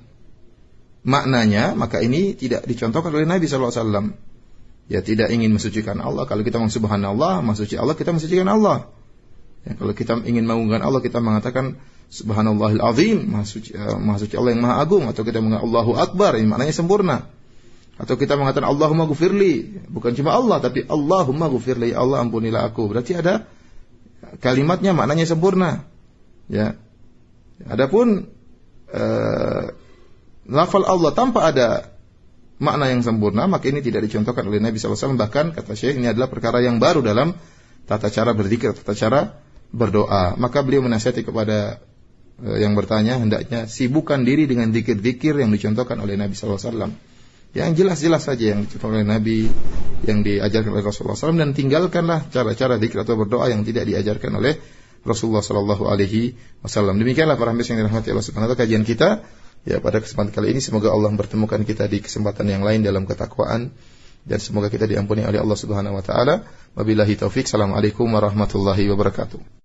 maknanya, maka ini tidak dicontohkan oleh Nabi sallallahu alaihi wasallam. Ya, tidak ingin mensucikan Allah. Kalau kita subhanallah, maha suci Allah, kita mensucikan Allah. Ya, kalau kita ingin mengagungkan Allah, kita mengatakan subhanallahil azim, maha suci, uh, maha suci Allah yang maha agung. Atau kita mengatakan Allahu Akbar, ini maknanya sempurna. Atau kita mengatakan Allahumma ghufirli, bukan cuma Allah, tapi Allahumma ghufirli, ya Allah ampunilah aku. Berarti ada kalimatnya, maknanya sempurna. Ya. Adapun uh, lafal Allah tanpa ada makna yang sempurna, maka ini tidak dicontohkan oleh Nabi sallallahu alaihi wasallam. Bahkan kata Syekh, ini adalah perkara yang baru dalam tata cara berzikir, tata cara berdoa. Maka beliau menasihati kepada uh, yang bertanya, hendaknya sibukkan diri dengan zikir-zikir yang dicontohkan oleh Nabi sallallahu alaihi wasallam. Yang jelas-jelas saja yang dicontohkan oleh Nabi, yang diajarkan oleh Rasulullah sallallahu alaihi wasallam, dan tinggalkanlah cara-cara zikir atau berdoa yang tidak diajarkan oleh Rasulullah sallallahu alaihi wasallam. Demikianlah para hamba yang dirahmati Allah Subhanahu wa taala kajian kita. Ya, pada kesempatan kali ini semoga Allah mempertemukan kita di kesempatan yang lain dalam ketakwaan, dan semoga kita diampuni oleh Allah Subhanahu wa taala. Wabillahi taufik. Assalamualaikum warahmatullahi wabarakatuh.